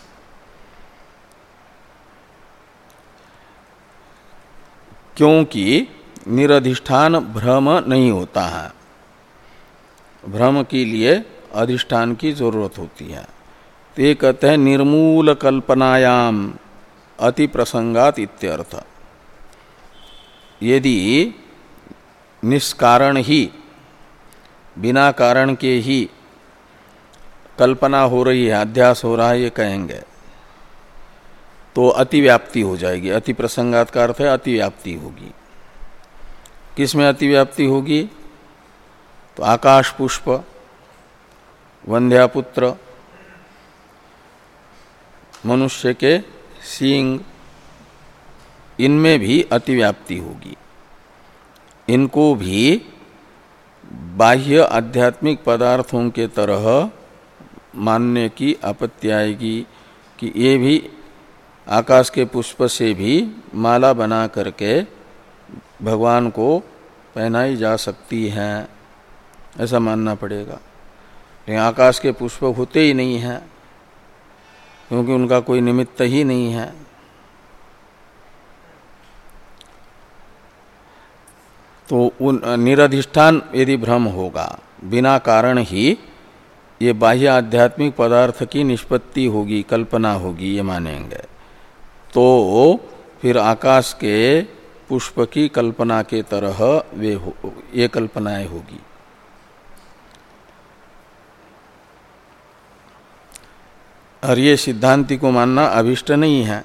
क्योंकि निरधिष्ठान भ्रम नहीं होता है, भ्रम के लिए अधिष्ठान की जरूरत होती है। तो ये कहते हैं निर्मूल कल्पनायाम अति प्रसंगात इत्यर्थ। यदि निष्कारण ही बिना कारण के ही कल्पना हो रही है, अध्यास हो रहा है, ये कहेंगे तो अतिव्याप्ति हो जाएगी। अति प्रसंगात का अर्थ है अतिव्याप्ति होगी। किस में अतिव्याप्ति होगी? तो आकाश पुष्प, वंध्यापुत्र, मनुष्य के सींग, इनमें भी अतिव्याप्ति होगी। इनको भी बाह्य आध्यात्मिक पदार्थों के तरह मानने की आपत्ति आएगी कि ये भी आकाश के पुष्प से भी माला बना करके भगवान को पहनाई जा सकती हैं, ऐसा मानना पड़ेगा। लेकिन आकाश के पुष्प होते ही नहीं हैं, क्योंकि उनका कोई निमित्त ही नहीं है। तो उन निरधिष्ठान यदि भ्रम होगा, बिना कारण ही ये बाह्य आध्यात्मिक पदार्थ की निष्पत्ति होगी, कल्पना होगी, ये मानेंगे तो फिर आकाश के पुष्प की कल्पना के तरह वे हो, ये कल्पनाएं होगी। और ये सिद्धांति को मानना अभिष्ट नहीं है।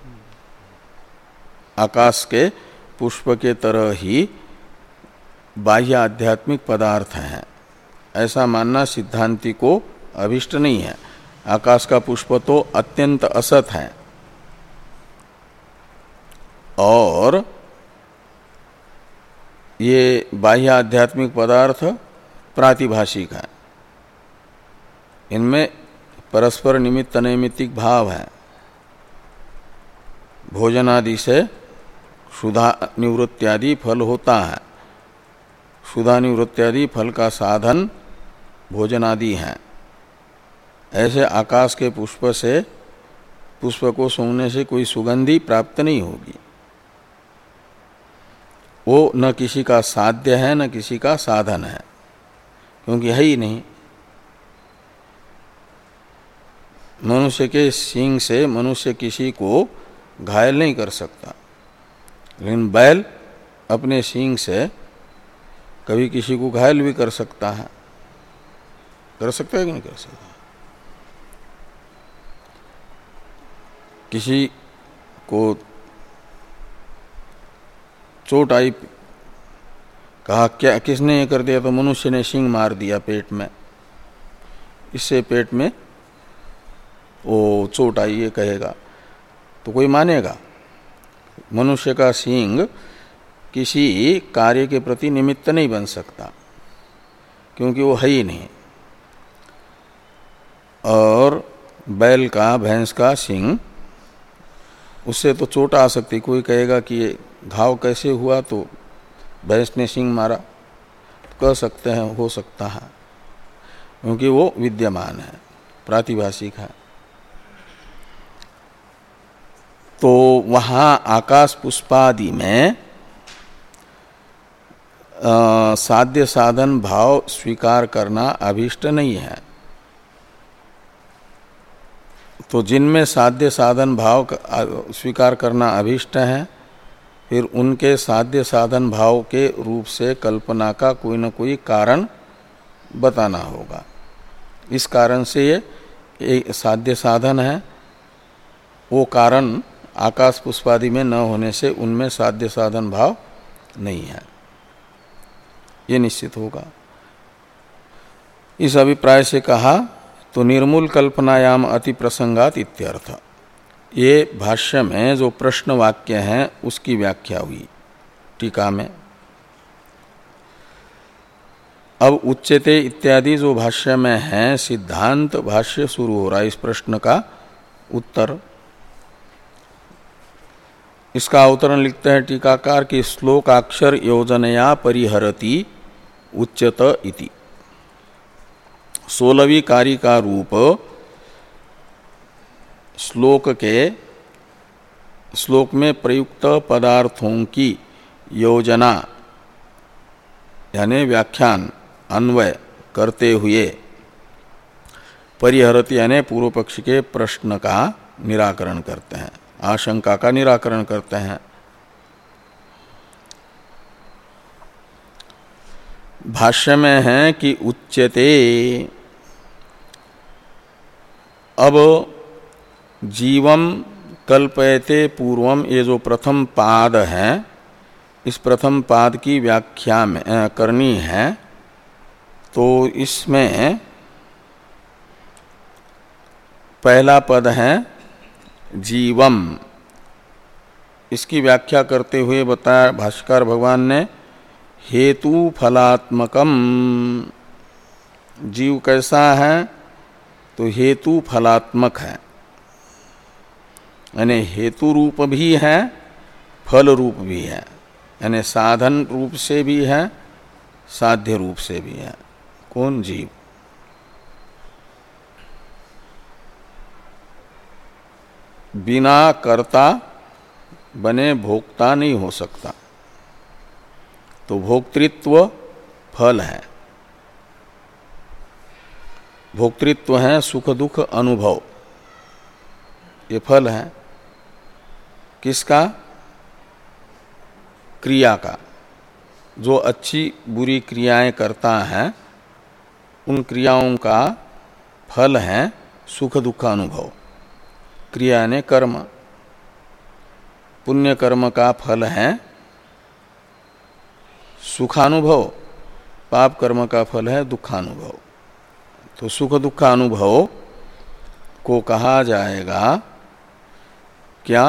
आकाश के पुष्प के तरह ही बाह्य आध्यात्मिक पदार्थ हैं, ऐसा मानना सिद्धांति को अभिष्ट नहीं है। आकाश का पुष्प तो अत्यंत असत है और ये बाह्य आध्यात्मिक पदार्थ प्रातिभाषिक है। इनमें परस्पर निमित्त नैमित्तिक भाव है। भोजन आदि से क्षुधा निवृत्त्यादि फल होता है। क्षुधा निवृत्त्यादि फल का साधन भोजन आदि हैं। ऐसे आकाश के पुष्प से, पुष्प को सूंघने से कोई सुगंधी प्राप्त नहीं होगी। वो न किसी का साध्य है न किसी का साधन है, क्योंकि है ही नहीं। मनुष्य के सींग से मनुष्य किसी को घायल नहीं कर सकता, लेकिन बैल अपने सींग से कभी किसी को घायल भी कर सकता है। कर सकता है कि नहीं कर सकता? किसी को चोट आई, कहा क्या किसने ये कर दिया? तो मनुष्य ने सींग मार दिया पेट में, इससे पेट में वो चोट आई, ये कहेगा तो कोई मानेगा? मनुष्य का सींग किसी कार्य के प्रति निमित्त नहीं बन सकता, क्योंकि वो है ही नहीं। और बैल का, भैंस का सींग, उससे तो चोट आ सकती। कोई कहेगा कि ये घाव कैसे हुआ? तो भैंस ने सींग मारा, तो कह सकते हैं हो सकता है, क्योंकि वो विद्यमान है, प्रातिभाषिक है। तो वहाँ आकाश पुष्पादि में आ, साध्य साधन भाव स्वीकार करना अभीष्ट नहीं है। तो जिनमें साध्य साधन भाव स्वीकार करना अभीष्ट है, फिर उनके साध्य साधन भाव के रूप से कल्पना का कोई न कोई कारण बताना होगा। इस कारण से ये एक साध्य साधन है, वो कारण आकाश पुष्पादि में न होने से उनमें साध्य साधन भाव नहीं है, ये निश्चित होगा। इस अभिप्राय से कहा तो निर्मूल कल्पनायाम अति प्रसंगात इत्यर्थ। ये भाष्य में जो प्रश्न वाक्य हैं उसकी व्याख्या हुई टीका में। अब उच्यते इत्यादि जो भाष्य में है, सिद्धांत भाष्य शुरू हो रहा है इस प्रश्न का उत्तर। इसका अवतरण लिखते हैं टीकाकार कि श्लोकाक्षर योजनया परिहरति उच्यत इति। सोलहवीं कारिका रूप श्लोक के श्लोक में प्रयुक्त पदार्थों की योजना यानी व्याख्यान अन्वय करते हुए परिहरति यानी पूर्व पक्ष के प्रश्न का निराकरण करते हैं, आशंका का निराकरण करते हैं। भाष्य में है कि उच्यते। अब जीवम कल्पयते पूर्वम, ये जो प्रथम पाद है, इस प्रथम पाद की व्याख्या में करनी है। तो इसमें पहला पद है जीवम, इसकी व्याख्या करते हुए बताया भाष्यकार भगवान ने, हेतु फलात्मकम। जीव कैसा है? तो हेतु फलात्मक है, यानी हेतु रूप भी है, फल रूप भी है, यानी साधन रूप से भी है, साध्य रूप से भी है। कौन? जीव। बिना कर्ता बने भोक्ता नहीं हो सकता, तो भोक्तृत्व फल है। भोक्तृत्व है सुख दुख अनुभव, ये फल है। किसका? क्रिया का। जो अच्छी बुरी क्रियाएं करता है उन क्रियाओं का फल है सुख दुख अनुभव। क्रिया ने कर्म, पुण्य कर्म का फल है सुखानुभव, पाप कर्म का फल है दुखानुभव। तो सुख दुखानुभव को कहा जाएगा क्या?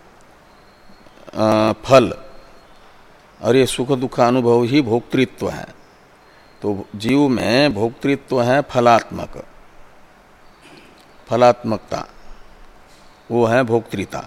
आ, फल। और ये सुख दुखानुभव ही भोक्तृत्व है। तो जीव में भोक्तृत्व है फलात्मक, फलात्मकता, वो है भोक्तृता।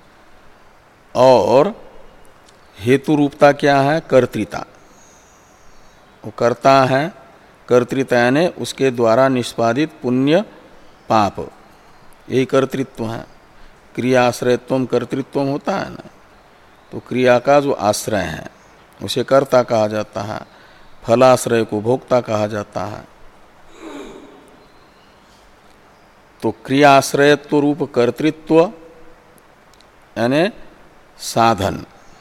और हेतु रूपता क्या है? कर्तृता। वो करता है, कर्तृता यानी उसके द्वारा निष्पादित पुण्य पाप, यही कर्तृत्व है। क्रिया आश्रयत्वम कर्तृत्वम होता है ना, तो क्रिया का जो आश्रय है उसे कर्ता कहा जाता है, फलाश्रय को भोक्ता कहा जाता है। तो क्रियाश्रयत्व रूप कर्तृत्व यानी साधन,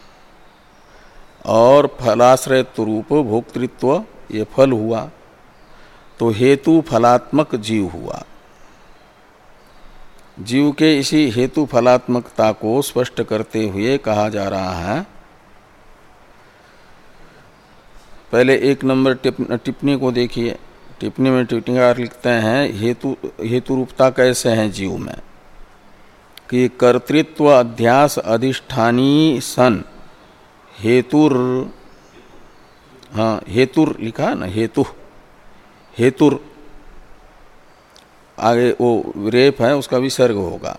और फलाश्रयत्व रूप भोक्तृत्व ये फल हुआ। तो हेतु फलात्मक जीव हुआ। जीव के इसी हेतु फलात्मकता को स्पष्ट करते हुए कहा जा रहा है, पहले एक नंबर टिप्पणी को देखिए। टिप्पणी में टिप्पणीकार लिखते हैं हेतु हेतु रूपता कैसे है जीव में, कि कर्तृत्व अध्यास अधिष्ठानी सन हेतुर, हाँ हेतुर लिखा है ना, हेतु हेतुर, आगे वो रेप है उसका विसर्ग होगा।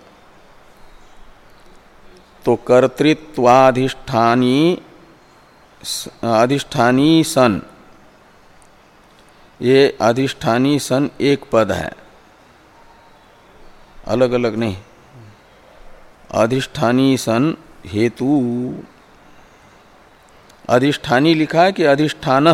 तो कर्तृत्वाधिष्ठानी अधिष्ठानी सन, ये अधिष्ठानी सन एक पद है, अलग अलग नहीं। अधिष्ठानी सन हेतु, अधिष्ठानी लिखा है कि अधिष्ठान?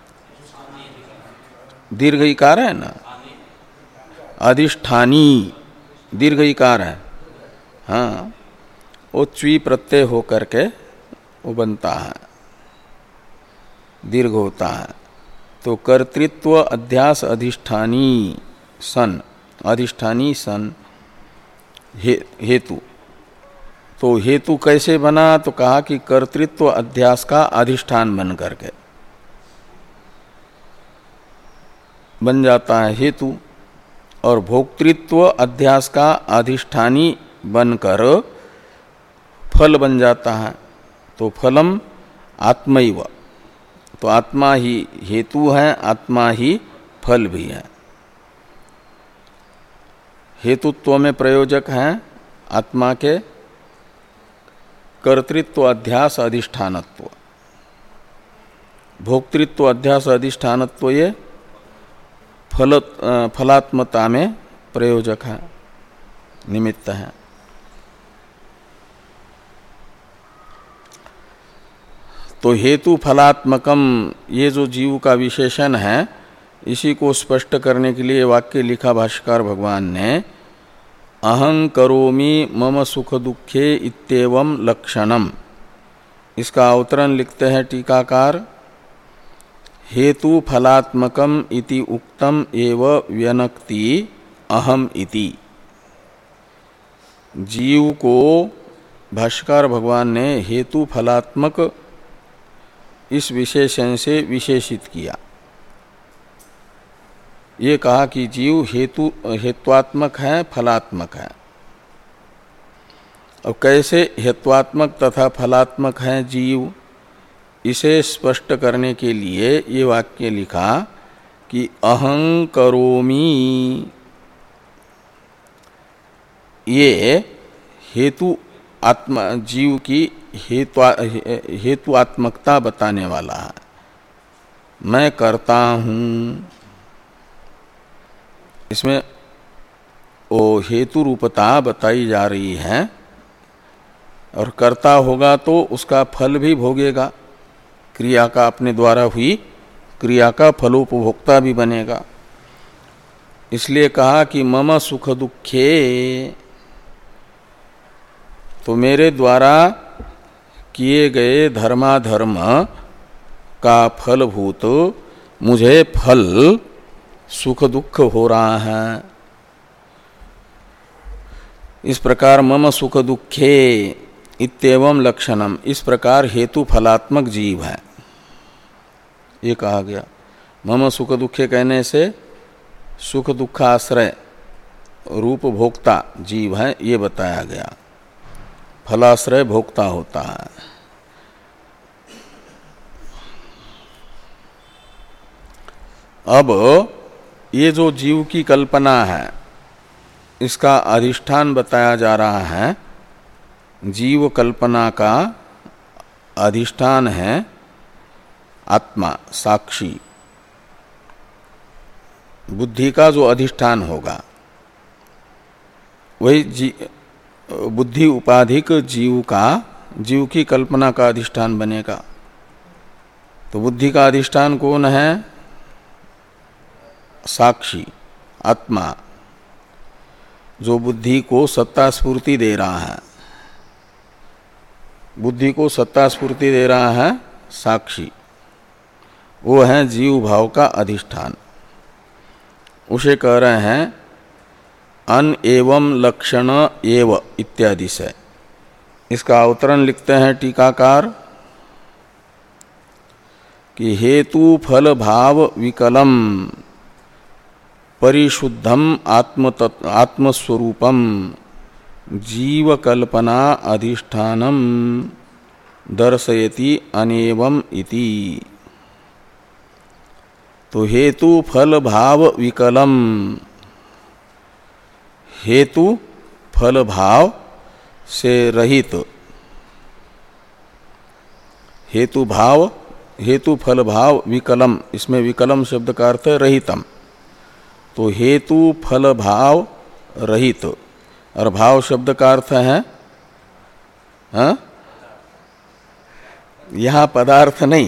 दीर्घ इकार है ना, अधिष्ठानी दीर्घ इकार है, हाँ, वो च्वी प्रत्यय हो करके वो बनता है, दीर्घ होता है। तो कर्तृत्व अध्यास अधिष्ठानी सन, अधिष्ठानी सन हे, हेतु। तो हेतु कैसे बना? तो कहा कि कर्तृत्व अध्यास का अधिष्ठान बन करके बन जाता है हेतु, और भोक्तृत्व अध्यास का अधिष्ठानी बनकर फल बन जाता है। तो फलम आत्मैव, तो आत्मा ही हेतु है, आत्मा ही फल भी है। हेतुत्व में प्रयोजक हैं आत्मा के कर्तृत्व अध्यास अधिष्ठानत्व, भोक्तृत्व अध्यास अधिष्ठानत्व ये फल फलात्मता में प्रयोजक है, निमित्त है। तो हेतु फलात्मकम ये जो जीव का विशेषण है, इसी को स्पष्ट करने के लिए वाक्य लिखा भाष्यकार भगवान ने, अहं करोमि मम सुख दुखे इत्येवं लक्षणम। इसका अवतरण लिखते हैं टीकाकार, हेतु फलात्मकम इति उक्तम एव व्यनक्ति अहम इति। जीव को भाष्यकार भगवान ने हेतु फलात्मक इस विशेषण से विशेषित किया। ये कहा कि जीव हेतु हेत्वात्मक है, फलात्मक है। और कैसे हेत्वात्मक तथा फलात्मक है जीव, इसे स्पष्ट करने के लिए ये वाक्य लिखा कि अहं करोमि। ये हेतु आत्मा जीव की हेतु हेतुआत्मकता बताने वाला है। मैं करता हूँ, इसमें वो हेतु रूपता बताई जा रही है। और कर्ता होगा तो उसका फल भी भोगेगा, क्रिया का अपने द्वारा हुई क्रिया का फलोपभोक्ता भी बनेगा। इसलिए कहा कि मम सुख दुखे, तो मेरे द्वारा किए गए धर्माधर्म का फलभूत मुझे फल सुख दुख हो रहा है। इस प्रकार मम सुख दुखे इत्येवं लक्षणम, इस प्रकार हेतु फलात्मक जीव है, ये कहा गया। मम सुख दुखे कहने से सुख दुखाश्रय रूप भोक्ता जीव है, ये बताया गया। फलाश्रय भोक्ता होता है। अब ये जो जीव की कल्पना है, इसका अधिष्ठान बताया जा रहा है। जीव कल्पना का अधिष्ठान है आत्मा, साक्षी। बुद्धि का जो अधिष्ठान होगा वही जी बुद्धि उपाधिक जीव का जीव की कल्पना का अधिष्ठान बनेगा। तो बुद्धि का अधिष्ठान कौन है? साक्षी आत्मा, जो बुद्धि को सत्ता स्फूर्ति दे रहा है। बुद्धि को सत्ता स्फूर्ति दे रहा है साक्षी, वो है जीव भाव का अधिष्ठान। उसे कह रहे हैं अन एवं लक्षण एव इत्यादि से। इसका अवतरण लिखते हैं टीकाकार कि हेतु फल भाव विकलम परिशुद्धम आत्मतत्व आत्मस्वरूपम जीव कल्पना अधिष्ठानम दर्शयति अनेवम इति। तो हेतु फल भाव विकलम, हेतु फल भाव से रहित, हेतु भाव हेतु फल भाव विकलम, इसमें विकलम शब्द का अर्थ है रहितम। तो हेतु फल भाव रहित, और भाव शब्द का अर्थ है हाँ? यहाँ पदार्थ नहीं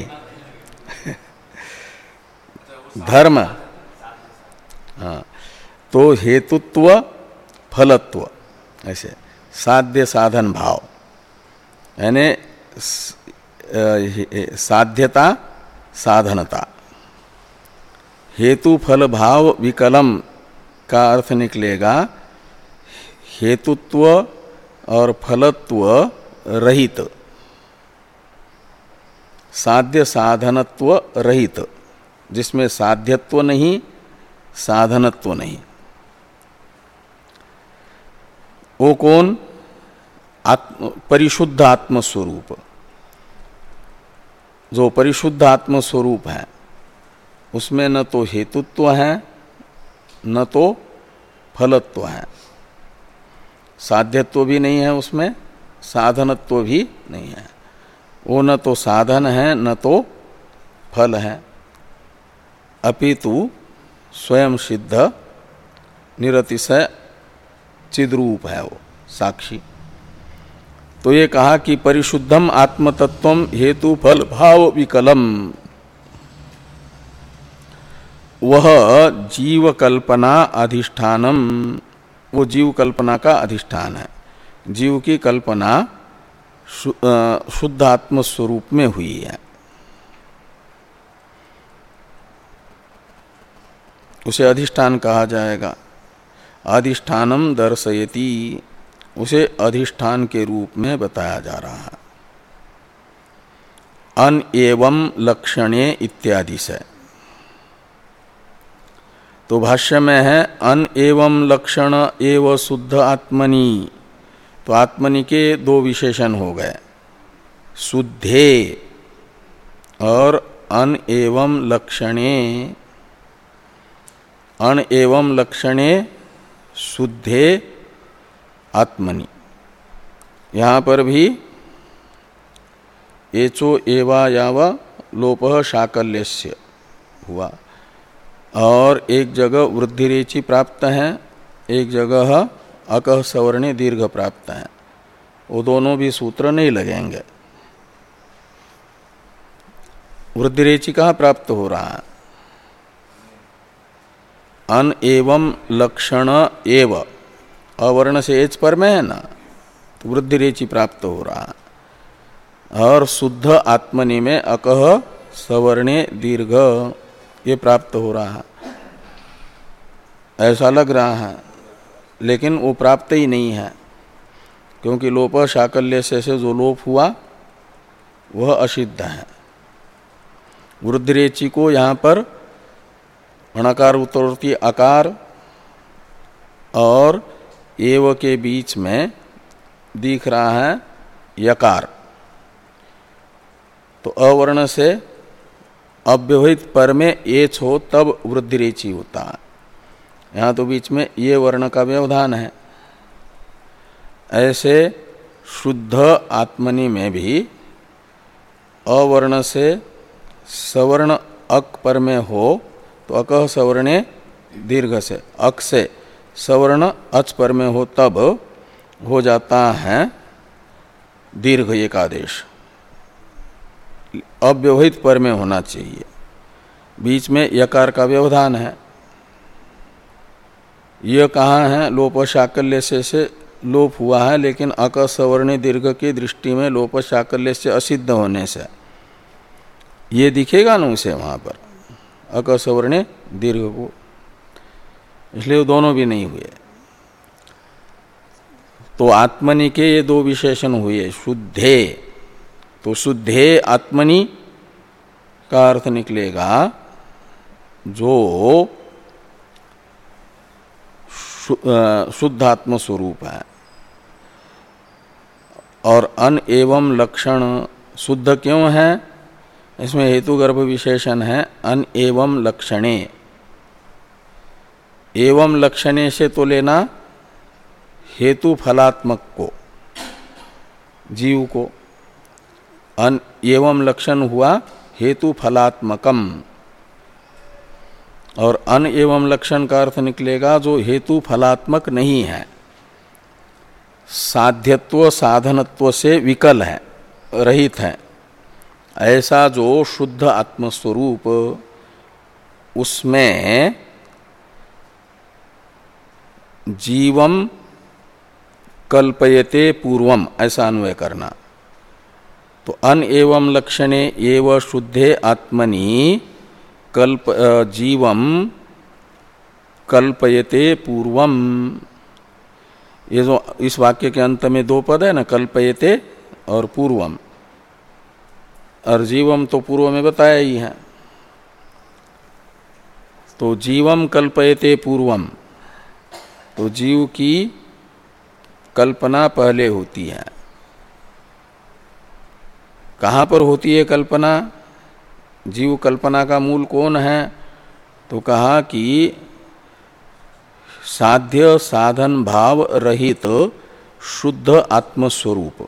धर्म। हाँ, तो हेतुत्व फलत्व, ऐसे साध्य साधन भाव, यानी साध्यता साधनता। हेतु फल भाव विकलम का अर्थ निकलेगा हेतुत्व और फलत्व रहित, साध्य साधनत्व रहित, जिसमें साध्यत्व नहीं साधनत्व नहीं। वो कौन? आत्म परिशुद्ध आत्मस्वरूप। जो परिशुद्ध आत्मस्वरूप है उसमें न तो हेतुत्व है न तो फलत्व है, साध्यत्व भी नहीं है उसमें, साधनत्व भी नहीं है। वो न तो साधन है न तो फल है, अपितु स्वयं सिद्ध निरतिशय चिद्रूप है वो साक्षी। तो ये कहा कि परिशुद्धम आत्मतत्वम हेतु फल भाव विकलम, वह जीव कल्पना अधिष्ठानम, वो जीव कल्पना का अधिष्ठान है। जीव की कल्पना शुद्ध आत्म स्वरूप में हुई है। उसे अधिष्ठान कहा जाएगा। अधिष्ठानम दर्शयति, उसे अधिष्ठान के रूप में बताया जा रहा है। अन एवं लक्षणे इत्यादि से। तो भाष्य में है अन एवं लक्षण एव शुद्ध आत्मनि, तो आत्मनि के दो विशेषण हो गए, शुद्धे और अन एवं लक्षणे। अन एवं लक्षणे शुद्धे आत्मनि, यहाँ पर भी एचो एवा यावा लोपः शाकल्यस्य हुआ, और एक जगह वृद्धिरेचि प्राप्त है, एक जगह अकः सवर्णे दीर्घ प्राप्त है। वो दोनों भी सूत्र नहीं लगेंगे। वृद्धिरेचि कहाँ प्राप्त हो रहा है? अन एवं लक्षण एव, अवर्ण से एच पर में है ना, तो वृद्धिरेचि प्राप्त हो रहा है। और शुद्ध आत्मनि में अकः सवर्णे दीर्घ ये प्राप्त हो रहा है, ऐसा लग रहा है, लेकिन वो प्राप्त ही नहीं है, क्योंकि लोप शाकल्य से जो लोप हुआ वह असिद्ध है। वृद्धिरेचि को यहाँ पर अणकार उत्तरोक्ति आकार और एव के बीच में दिख रहा है यकार, तो अवर्ण से अव्यवहित पर में एच हो तब वृद्धिरेचि होता है। यहाँ तो बीच में ये वर्ण का व्यवधान है। ऐसे शुद्ध आत्मनि में भी अवर्ण से सवर्ण अक पर में हो तो अकः सवर्णे दीर्घ से, अक से सवर्ण अच पर में हो तब हो जाता है दीर्घ एकादेश। अव्यवहित पर में होना चाहिए, बीच में यकार का व्यवधान है। यह कहाँ है? लोप शाकल्य से, से लोप हुआ है, लेकिन अक सवर्ण दीर्घ की दृष्टि में लोप शाकल्य से असिद्ध होने से ये दिखेगा ना उसे वहाँ पर अक सवर्ण दीर्घ को, इसलिए वो दोनों भी नहीं हुए। तो आत्मनि के ये दो विशेषण हुए, शुद्धे, तो शुद्धे आत्मनि का अर्थ निकलेगा जो शुद्ध आत्म स्वरूप है। और अन एवं लक्षण शुद्ध क्यों है? इसमें हेतु गर्भ विशेषण है अन एवं लक्षणे। एवं लक्षणे से तो लेना हेतु फलात्मक को, जीव को। अन एवं लक्षण हुआ हेतु फलात्मकम, और अन एवं लक्षण का अर्थ निकलेगा जो हेतु फलात्मक नहीं है, साध्यत्व साधनत्व से विकल है, रहित है। ऐसा जो शुद्ध आत्मस्वरूप, उसमें जीवम कल्पयते पूर्वम, ऐसा अन्वय करना। तो अन एवं लक्षणे एव शुद्धे आत्मनि कल्प जीवम कल्पयते पूर्वम। ये जो इस वाक्य के अंत में दो पद है ना, कल्पयते और पूर्वम, और जीवम तो पूर्व में बताया ही है। तो जीवम कल्पयते पूर्वम, तो जीव की कल्पना पहले होती है। कहाँ पर होती है कल्पना? जीव कल्पना का मूल कौन है? तो कहा कि साध्य साधन भाव रहित शुद्ध आत्मस्वरूप,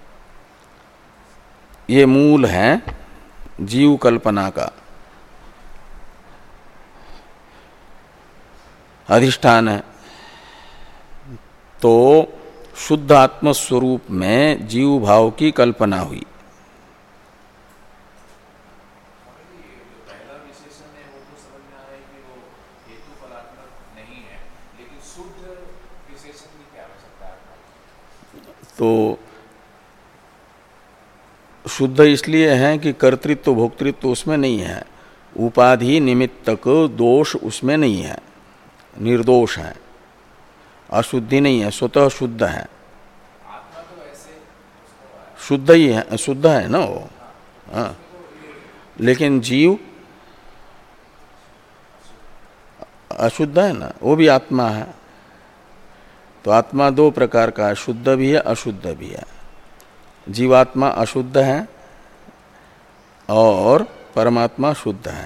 ये मूल है जीव कल्पना का, अधिष्ठान है। तो शुद्ध आत्मस्वरूप में जीव भाव की कल्पना हुई। तो शुद्ध इसलिए है कि कर्तृत्व भोक्तृत्व उसमें नहीं है, उपाधि निमित्तक दोष उसमें नहीं है, निर्दोष है, अशुद्धि नहीं है, स्वतः शुद्ध है, आत्मा तो ऐसे शुद्ध ही है, शुद्ध है ना वो। हाँ, लेकिन जीव अशुद्ध है ना, वो भी आत्मा है। तो आत्मा दो प्रकार का है, शुद्ध भी है, अशुद्ध भी है। जीवात्मा अशुद्ध है और परमात्मा शुद्ध है।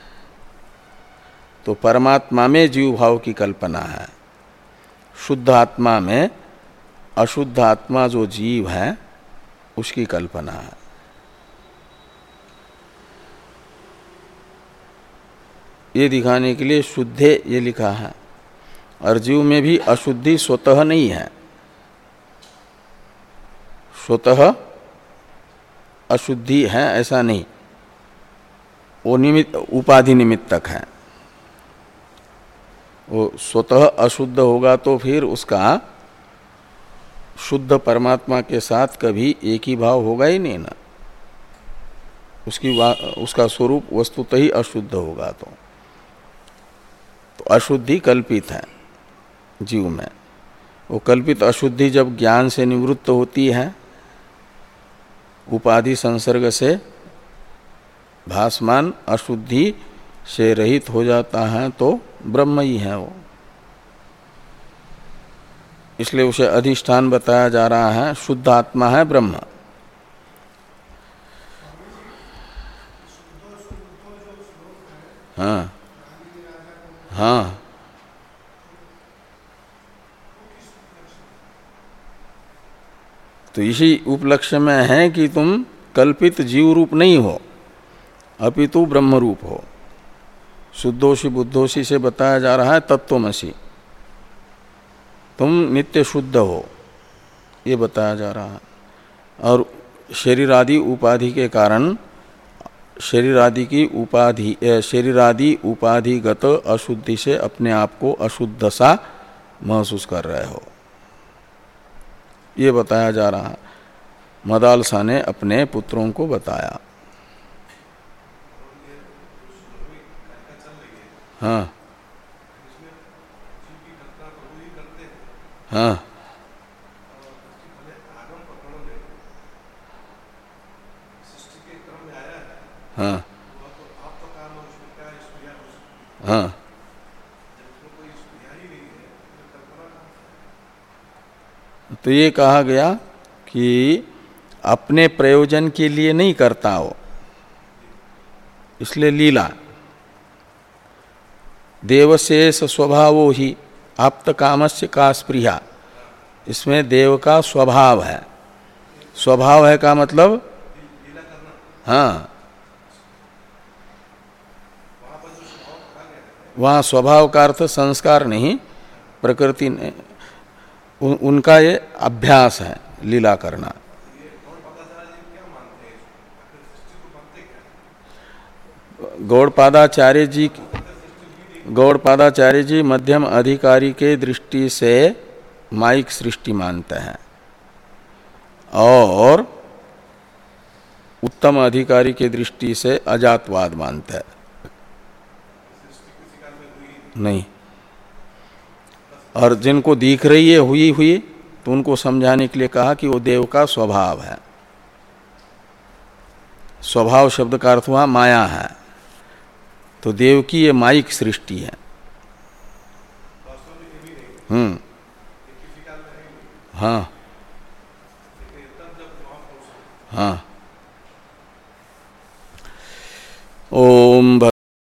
तो परमात्मा में जीव भाव की कल्पना है, शुद्ध आत्मा में अशुद्ध आत्मा जो जीव है उसकी कल्पना है। ये दिखाने के लिए शुद्धे ये लिखा है। और जीव में भी अशुद्धि स्वतः नहीं है, स्वतः अशुद्धि है ऐसा नहीं, वो निमित्त उपाधि निमित्तक है। वो स्वतः अशुद्ध होगा तो फिर उसका शुद्ध परमात्मा के साथ कभी एक ही भाव होगा ही नहीं ना, उसकी उसका स्वरूप वस्तुतः ही अशुद्ध होगा। तो, तो अशुद्धि कल्पित है जीव में। वो कल्पित अशुद्धि जब ज्ञान से निवृत्त होती है, उपाधि संसर्ग से भासमान अशुद्धि से रहित हो जाता है, तो ब्रह्म ही है वो। इसलिए उसे अधिष्ठान बताया जा रहा है, शुद्ध आत्मा है ब्रह्म। हाँ हाँ, तो इसी उपलक्ष्य में है कि तुम कल्पित जीव रूप नहीं हो, अपितु ब्रह्म रूप हो। शुद्धोषी बुद्धोषी से बताया जा रहा है तत्वमसि, तुम नित्य शुद्ध हो, ये बताया जा रहा है। और शरीर आदि उपाधि के कारण शरीर आदि की उपाधि शरीर आदि उपाधिगत अशुद्धि से अपने आप को अशुद्ध सा महसूस कर रहे हो, ये बताया जा रहा है। मदालसा ने अपने पुत्रों को बताया। हाँ हाँ हाँ हाँ, तो ये कहा गया कि अपने प्रयोजन के लिए नहीं करता हो, इसलिए लीला। देवशेष स्वभावो ही आप्त कामस्य का स्पृहा, इसमें देव का स्वभाव है। स्वभाव है का मतलब हाँ, वहाँ स्वभाव का अर्थ संस्कार नहीं, प्रकृति ने उन, उनका ये अभ्यास है लीला करना। गौड़पादाचार्य जी गौड़पादाचार्य जी मध्यम अधिकारी के दृष्टि से माइक सृष्टि मानते हैं और उत्तम अधिकारी के दृष्टि से अजातवाद मानते हैं। नहीं, और जिनको दिख रही है हुई हुई, तो उनको समझाने के लिए कहा कि वो देव का स्वभाव है। स्वभाव शब्द का अर्थ हुआ माया है, तो देव की ये माइक सृष्टि है। हम्म हाँ हाँ। ओम